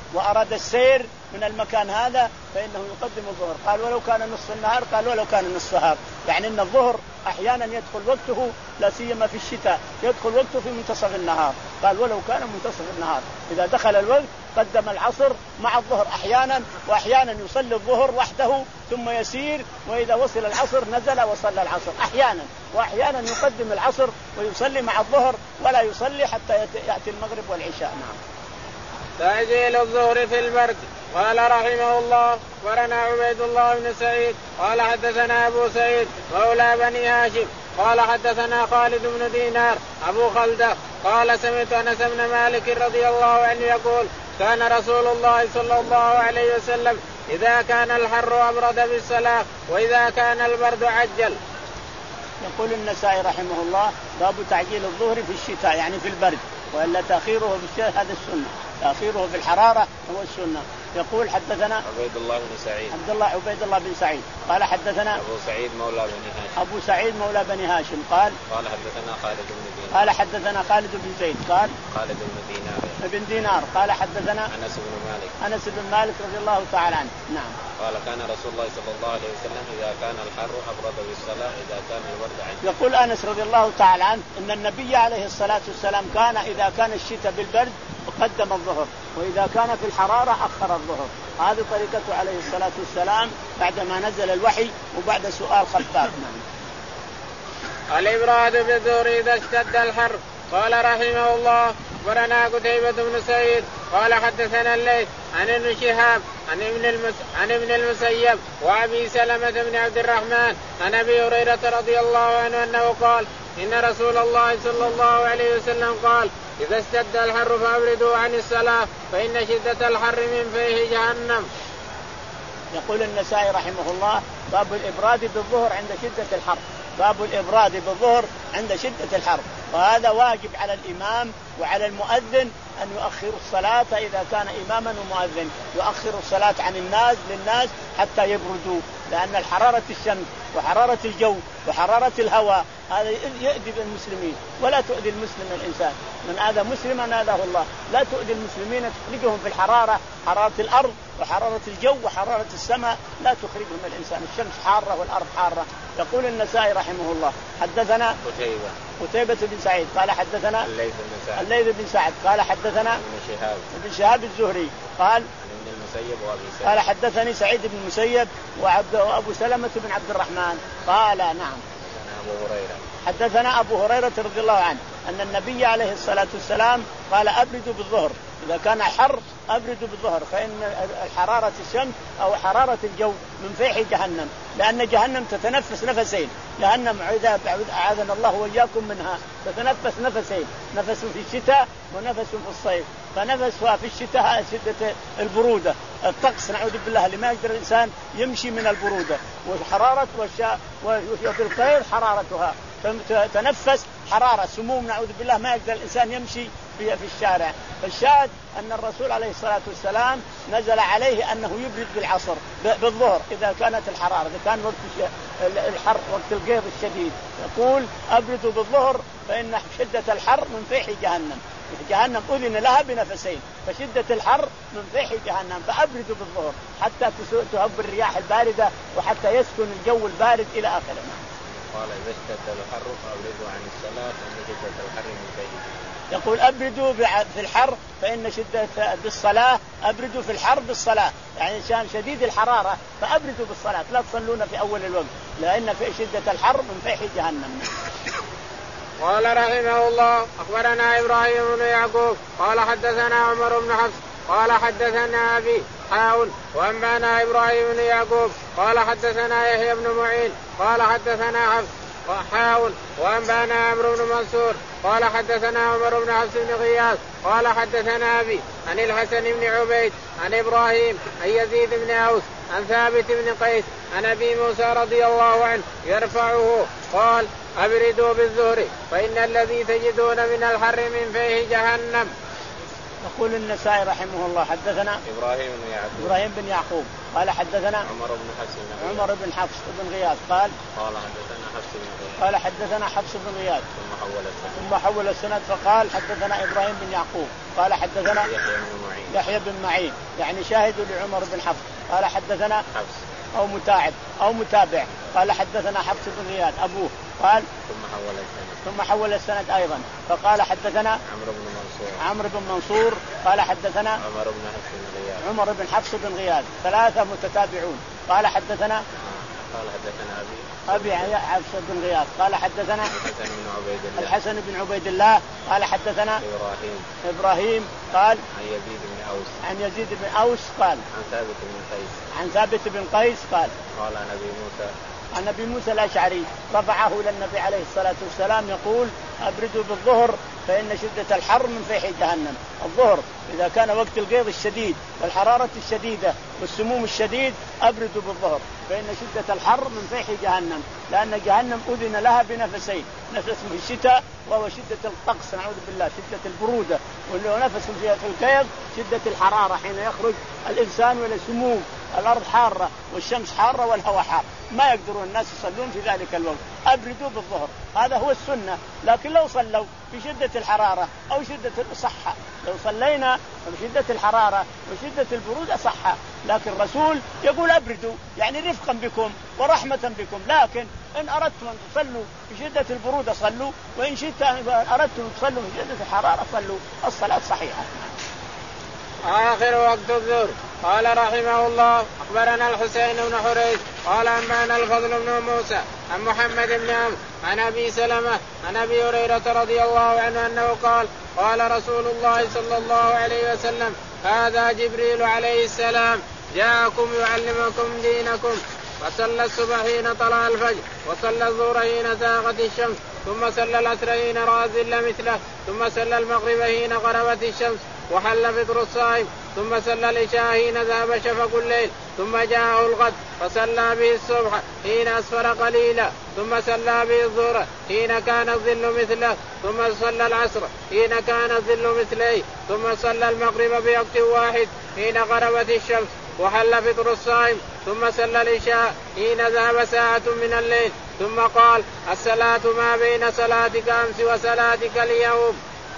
وأراد السير من المكان هذا فإنه يقدم الظهر. قال ولو كان نصف النهار، قال ولو كان نصف النهار، يعني أن الظهر أحيانا يدخل وقته لا سيما في الشتاء يدخل وقته في منتصف النهار، قال ولو كان منتصف النهار. إذا دخل الوقت قدم العصر مع الظهر أحيانا، وأحيانا يصلي الظهر وحده ثم يسير، وإذا وصل العصر نزل وصلى العصر أحيانا، وأحيانا يقدم العصر ويصلي مع الظهر ولا يصلي حتى يأتي المغرب والعشاء. نعم. تعجيل الظهر في البرد. قال رحمه الله ورنا عبيد الله بن سعيد قال حدثنا أبو سعيد مولى بني هاشم قال حدثنا خالد بن دينار أبو خلدة قال سمعت أنس بن مالك رضي الله عنه يقول كان رسول الله صلى الله عليه وسلم إذا كان الحر أبرد بالصلاة وإذا كان البرد عجل. يقول النسائي رحمه الله باب تعجيل الظهر في الشتاء يعني في البرد، وإلا تأخيره في الشتاء هذا السنة، تأخيره في الحرارة هو السنة. يقول حدثنا عبيد الله بن سعيد عبد الله عبيد الله بن سعيد قال حدثنا أبو سعيد مولى بني هاشم أبو سعيد مولى بني هاشم قال قال حدثنا خالد بن دينار قال حدثنا خالد بن زيد قال خالد بن دينار ابن دينار قال حدثنا أنس بن مالك أنس بن مالك رضي الله تعالى عنه. نعم. قال كان رسول الله صلى الله عليه وسلم إذا كان الحر أبرد بالصلاة إذا كان البرد عجل. يقول أنس رضي الله تعالى عنه إن النبي عليه الصلاة والسلام كان إذا كان الشتاء بالبرد قدم الظهر، وإذا كان في الحرارة أخر الظهر. هذه طريقته عليه الصلاة والسلام بعدما نزل الوحي وبعد سؤال خباب. الإبراد بالظهر إذا اشتد الحر. قال رحمه الله أخبرنا قتيبة بن سعيد قال حدثنا الليث عن ابن شهاب عن ابن المس... عن ابن المسيب وأبي سلمة بن عبد الرحمن عن أبي هريرة رضي الله عنه أنه قال إن رسول الله صلى الله عليه وسلم قال إذا اشتد الحر فأبردوا عن الصلاة فإن شدة الحر من فيه جهنم. يقول النسائي رحمه الله باب الإبراد بالظهر عند شدة الحر. باب الإبراد بالظهر عند شدة الحر، وهذا واجب على الإمام وعلى المؤذن أن يؤخر الصلاة إذا كان إماما ومؤذن، يؤخر الصلاة عن الناس للناس حتى يبردوا، لأن الحرارة الشمس وحرارة الجو وحرارة الهواء هذا يؤذي المسلمين، ولا تؤذي المسلم الإنسان. من آذى مسلما آذاه الله. لا تؤذي المسلمين، تخرجهم في الحرارة، حرارة الأرض وحرارة الجو وحرارة السماء، لا تخرجهم الإنسان. الشمس حارة والأرض حارة. يقول النسائي رحمه الله حدثنا قتيبة قتيبة بن سعيد قال حدثنا الليث بن سعد الليث بن سعد قال حدثنا ابن شهاب ابن شهاب الزهري قال ابن المسيب وأبي سلمة قال حدثني سعيد بن المسيب وعبد وأبو سلمة بن عبد الرحمن قال نعم أبو هريرة حدثنا أبو هريرة رضي الله عنه أن النبي عليه الصلاة والسلام قال أبردوا بالظهر إذا كان حر أبردوا بالظهر، فإن الحرارة الشمس أو حرارة الجو من فيح جهنم، لأن جهنم تتنفس نفسين. جهنم أعاذنا الله وإياكم منها تتنفس نفسين، نفس في الشتاء ونفس في الصيف. فنفسها في الشتاء شدة البرودة، الطقس نعوذ بالله اللي ما يقدر الإنسان يمشي من البرودة، والحرارة والشاء وفي الخير حرارتها تنفس حرارة سموم نعوذ بالله ما يقدر الإنسان يمشي في الشارع. فالشاهد أن الرسول عليه الصلاة والسلام نزل عليه أنه يبرد بالعصر بالظهر إذا كانت الحرارة، إذا كان وقت الحر وقت القيض الشديد يقول أبردوا بالظهر فإن شدة الحر من فيح جهنم. جهنم أذن لها بنفسين، فشدة الحر من فيح جهنم، فأبردوا بالظهر حتى تهب الرياح الباردة وحتى يسكن الجو البارد إلى آخره. قال إذا اشتد الحر فأبردوا عن الصلاة فإن شدة الحر من فيه. يقول أبردوا في الحر فإن شدة بالصلاة، أبردوا في الحر بالصلاة، يعني شان شديد الحرارة فأبردوا بالصلاة، لا تصلون في أول الوقت لأن في شدة الحر من فيح جهنم. قال رحمه الله أخبرنا إبراهيم بن يعقوب قال حدثنا عمر بن حفص قال حدثنا أبي حاول وأنبانا إبراهيم بن يعقوب قال حدثنا يحيى بن معين قال حدثنا حفص حاول وأنبانا عمرو بن منصور قال حدثنا عمر بن حفص بن غياث قال حدثنا أبي عن الحسن بن عبيد عن إبراهيم عن يزيد بن أوس عن ثابت بن قيس عن أبي موسى رضي الله عنه يرفعه قال أبردوا بالظهر فإن الذي تجدون من الحر من فيه جهنم. يقول النسائي رحمه الله حدثنا إبراهيم بن يعقوب إبراهيم بن يعقوب قال حدثنا عمر بن حفص بن عمر بن حفص بن غياث قال قال حدثنا حفص بن غياث قال حدثنا حفص بن غياث ثم حول السند ثم حول السند فقال حدثنا إبراهيم بن يعقوب قال حدثنا يحيى بن معين يحيى بن معين يعني شاهد لعمر بن حفص قال حدثنا حفص أو متاعب أو متابع قال حدثنا حفص بن غياث أبوه قال ثم حول السند ثم حول السند أيضا فقال حدثنا عمرو بن منصور عمرو بن منصور قال حدثنا عمر بن حفص بن غياث عمر بن حفص بن غياث ثلاثة متتابعون قال حدثنا قال حدثنا أبي أبي حفص بن غياث قال حدثنا الحسن بن عبيد الله الحسن بن عبيد الله قال حدثنا إبراهيم إبراهيم قال عن يزيد بن أوس عن يزيد بن أوس قال عن ثابت بن قيس عن ثابت بن قيس قال قال عن أبي موسى عن أبي موسى الأشعري رفعه إلى النبي عليه الصلاة والسلام يقول أبردوا بالظهر فإن شدة الحر من فيح جهنم. الظهر إذا كان وقت الغيظ الشديد والحرارة الشديدة والسموم الشديد أبردوا بالظهر فإن شدة الحر من فيح جهنم، لأن جهنم أذن لها بنفسين، نفس في الشتاء وهو شدة الطقس نعوذ بالله شدة البرودة، واللي نفس في الغيظ شدة الحرارة حين يخرج الإنسان ولا سموم الأرض حارة والشمس حارة والهواء حار ما يقدرون الناس يصلون في ذلك الوقت. أبردوا بالظهر هذا هو السنة، لكن لو صلوا في شدة الحرارة أو شدة الصحة، لو صلينا بشدة الحرارة وشدة البرودة صحة، لكن الرسول يقول أبردوا يعني رفقا بكم ورحمة بكم، لكن إن أردتم أن تصلوا بشدة البرودة صلوا، وإن شئت أردتم أن تصلوا بشدة الحرارة صلوا، الصلاة صحيحة. آخر وقت الظهر. قال رحمه الله أخبرنا الحسين بن حريث قال أنبأنا الفضل بن موسى عن محمد بن عمرو عن أبي سلمة عن أبي هريرة رضي الله عنه أنه قال قال رسول الله صلى الله عليه وسلم هذا جبريل عليه السلام جاءكم يعلمكم دينكم. فصلى الصبح حين طلع الفجر وصلى الظهر حين زاغت الشمس ثم صلى العصر حين رأى الظل مثله ثم صلى المغرب حين غربت الشمس وحل فطر الصائم ثم صلى العشاء حين ذهب شفق الليل ثم جاءه الغد فصلى به الصبح حين أسفر قليلا ثم صلى به الظهر حين كان الظل مثله ثم صلى العصر حين كان الظل مثله ثم صلى المغرب بوقت واحد حين غربت الشمس وحل فطر الصائم ثم صلى العشاء حين ذهب ساعة من الليل ثم قال الصلاة ما بين صلاتك أمس وصلاتك اليوم.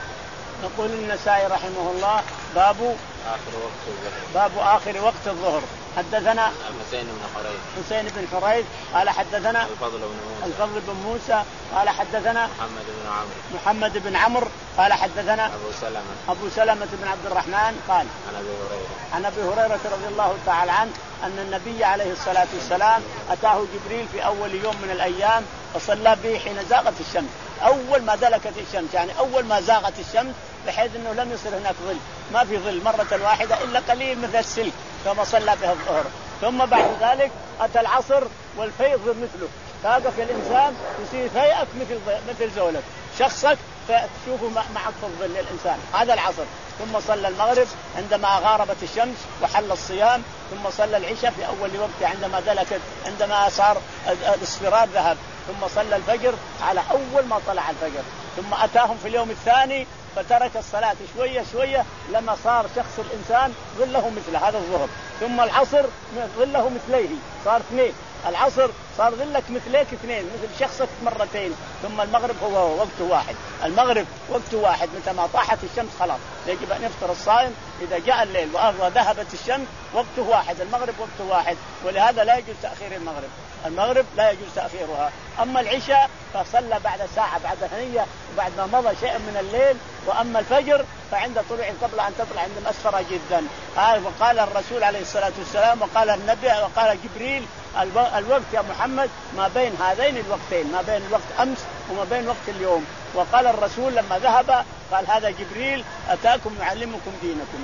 يقول النسائي رحمه الله باب آخر وقت الظهر باب آخر وقت الظهر. حدثنا الحسين بن حريث حسين بن حريث قال حدثنا الفضل بن موسى الفضل بن موسى قال حدثنا محمد بن عمرو محمد بن عمرو قال حدثنا أبو سلمة أبو سلمة بن عبد الرحمن قال عن أبي هريرة عن أبي هريرة رضي الله تعالى عنه أن النبي عليه الصلاة والسلام أتاه جبريل في أول يوم من الأيام فصلى به حين زاغت الشمس، أول ما دلكت الشمس يعني أول ما زاغت الشمس بحيث أنه لم يصير هناك ظل، ما في ظل مرة واحدة إلا قليل مثل السلك ثم صلى به الظهر. ثم بعد ذلك أتى العصر والفيض مثله، تقف الإنسان يصير فيئك مثل مثل زولك شخصك فتشوفه معك في الظل الإنسان، هذا العصر. ثم صلى المغرب عندما غاربت الشمس وحل الصيام، ثم صلى العشاء في أول وقت عندما دلكت عندما صار الاصفرار ذهب، ثم صلى الفجر على أول ما طلع الفجر. ثم أتاهم في اليوم الثاني فترك الصلاة شوية شوية لما صار شخص الإنسان ظله مثل هذا الظهر. ثم العصر ظله مثليه صار اثنين، العصر صار ظلك مثليك اثنين مثل شخصك مرتين. ثم المغرب هو وقت واحد، المغرب وقت واحد متى ما طاحت الشمس خلاص يجب أن يفطر الصائم. إذا جاء الليل وذهبت الشمس وقته واحد، المغرب وقته واحد، ولهذا لا يجوز تأخير المغرب، المغرب لا يجوز تأخيرها. أما العشاء فصلى بعد ساعة بعد هنية وبعد ما مضى شيء من الليل. وأما الفجر فعند طلوع قبل أن تطلع عند مسفرة جدا. وقال الرسول عليه الصلاة والسلام وقال النبي وقال جبريل الوقت يا محمد ما بين هذين الوقتين، ما بين الوقت أمس وما بين وقت اليوم. وقال الرسول لما ذهب قال هذا جبريل أتاكم يعلمكم دينكم.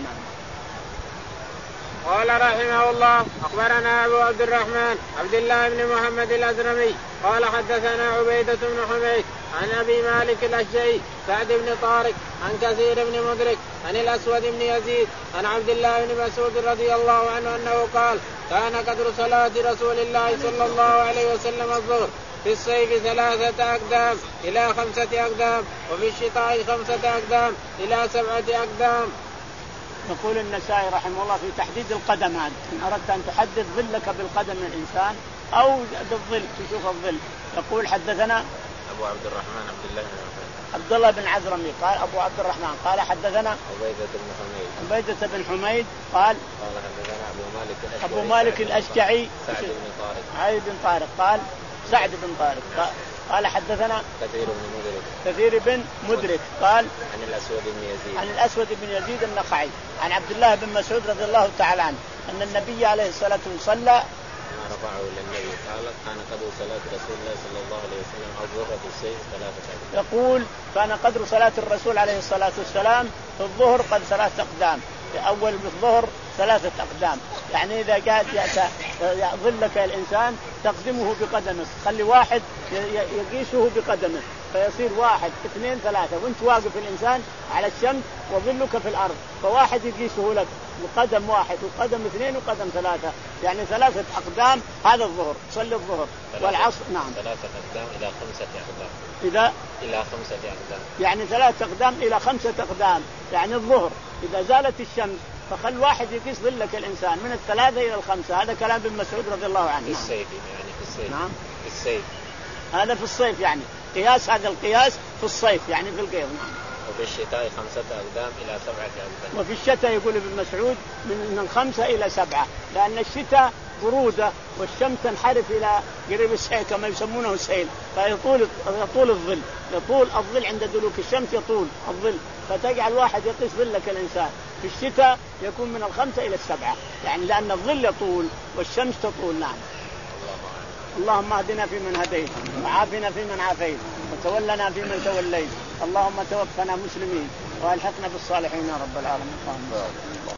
قال رحمه الله أخبرنا أبو عبد الرحمن عبد الله بن محمد الأزرمي قال حدثنا عبيدة بن حميد عن أبي مالك الأشجعي سعد بن طارق عن كثير بن مدرك عن الأسود بن يزيد عن عبد الله بن مسعود رضي الله عنه أنه قال كان قدر صلاة رسول الله صلى الله عليه وسلم الظهر في الصيف ثلاثة أقدام إلى خمسة أقدام وفي الشتاء خمسة أقدام إلى سبعة أقدام. يقول النسائي رحمه الله في تحديد القدم هذا، إن أردت أن تحدد ظلك بالقدم الإنسان أو بالظل تشوف الظل. يقول حدثنا أبو عبد الرحمن عبد الله بن عبد الله بن عزرمي قال أبو عبد الرحمن قال حدثنا عبيدة بن حميد عبيدة بن حميد قال قال حدثنا أبو مالك الأشجعي أبو مالك الأشجعي سعد بن طارق عيد بن طارق قال سعد بن طارق قال, قال حدثنا كثير بن مدرك كثير بن مدرك قال عن الأسود بن يزيد عن الأسود بن يزيد النخعي عن عبد الله بن مسعود رضي الله تعالى عنه أن النبي عليه الصلاة والسلام صلى ما رفعه إلى النبي قال كان قدر صلاة رسول الله صلى الله عليه وسلم أو ظهر في السيف ثلاثة أقدام. يقول كان قدر صلاة الرسول عليه الصلاة والسلام في الظهر قد ثلاثة أقدام، في أول الظهر ثلاثة أقدام، يعني إذا جاء ظلك الإنسان تقدمه بقدمك، خلي واحد يقيسه بقدمه فيصير واحد اثنين ثلاثة، وانت واقف الإنسان على الشمس وظلك في الأرض، فواحد يقيسه لك بقدم واحد وقدم اثنين وقدم ثلاثة، يعني ثلاثة أقدام. هذا الظهر صلي الظهر والعصر نعم ثلاثة أقدام إلى خمسة أقدام إذا إلى خمسة أقدام يعني ثلاثة أقدام إلى خمسة أقدام، يعني الظهر إذا زالت الشمس فخل واحد يقيس ظلك الإنسان من الثلاثة إلى الخمسة. هذا كلام ابن مسعود رضي الله عنه. في الصيف يعني في الصيف نعم في الصيف هذا في الصيف، يعني قياس هذا القياس في الصيف يعني في القيض. نعم. وفي الشتاء خمسة أقدام إلى سبعة أقدام. وفي الشتاء يقول ابن مسعود من الخمسة إلى سبعة، لأن الشتاء برودة والشمس تنحرف إلى قريب السيل كما يسمونه السيل، فيطول يطول الظل يطول الظل عند دلوك الشمس يطول الظل، فتجعل واحد يقيس ظلك الإنسان. في الشتاء يكون من الخمسة إلى السبعة، يعني لأن الظل يطول والشمس تطول. نعم. اللهم اهدنا فيمن هديت وعافنا فيمن عافيت وتولنا فيمن توليت، اللهم توفنا مسلمين والحقنا بالصالحين يا رب العالمين.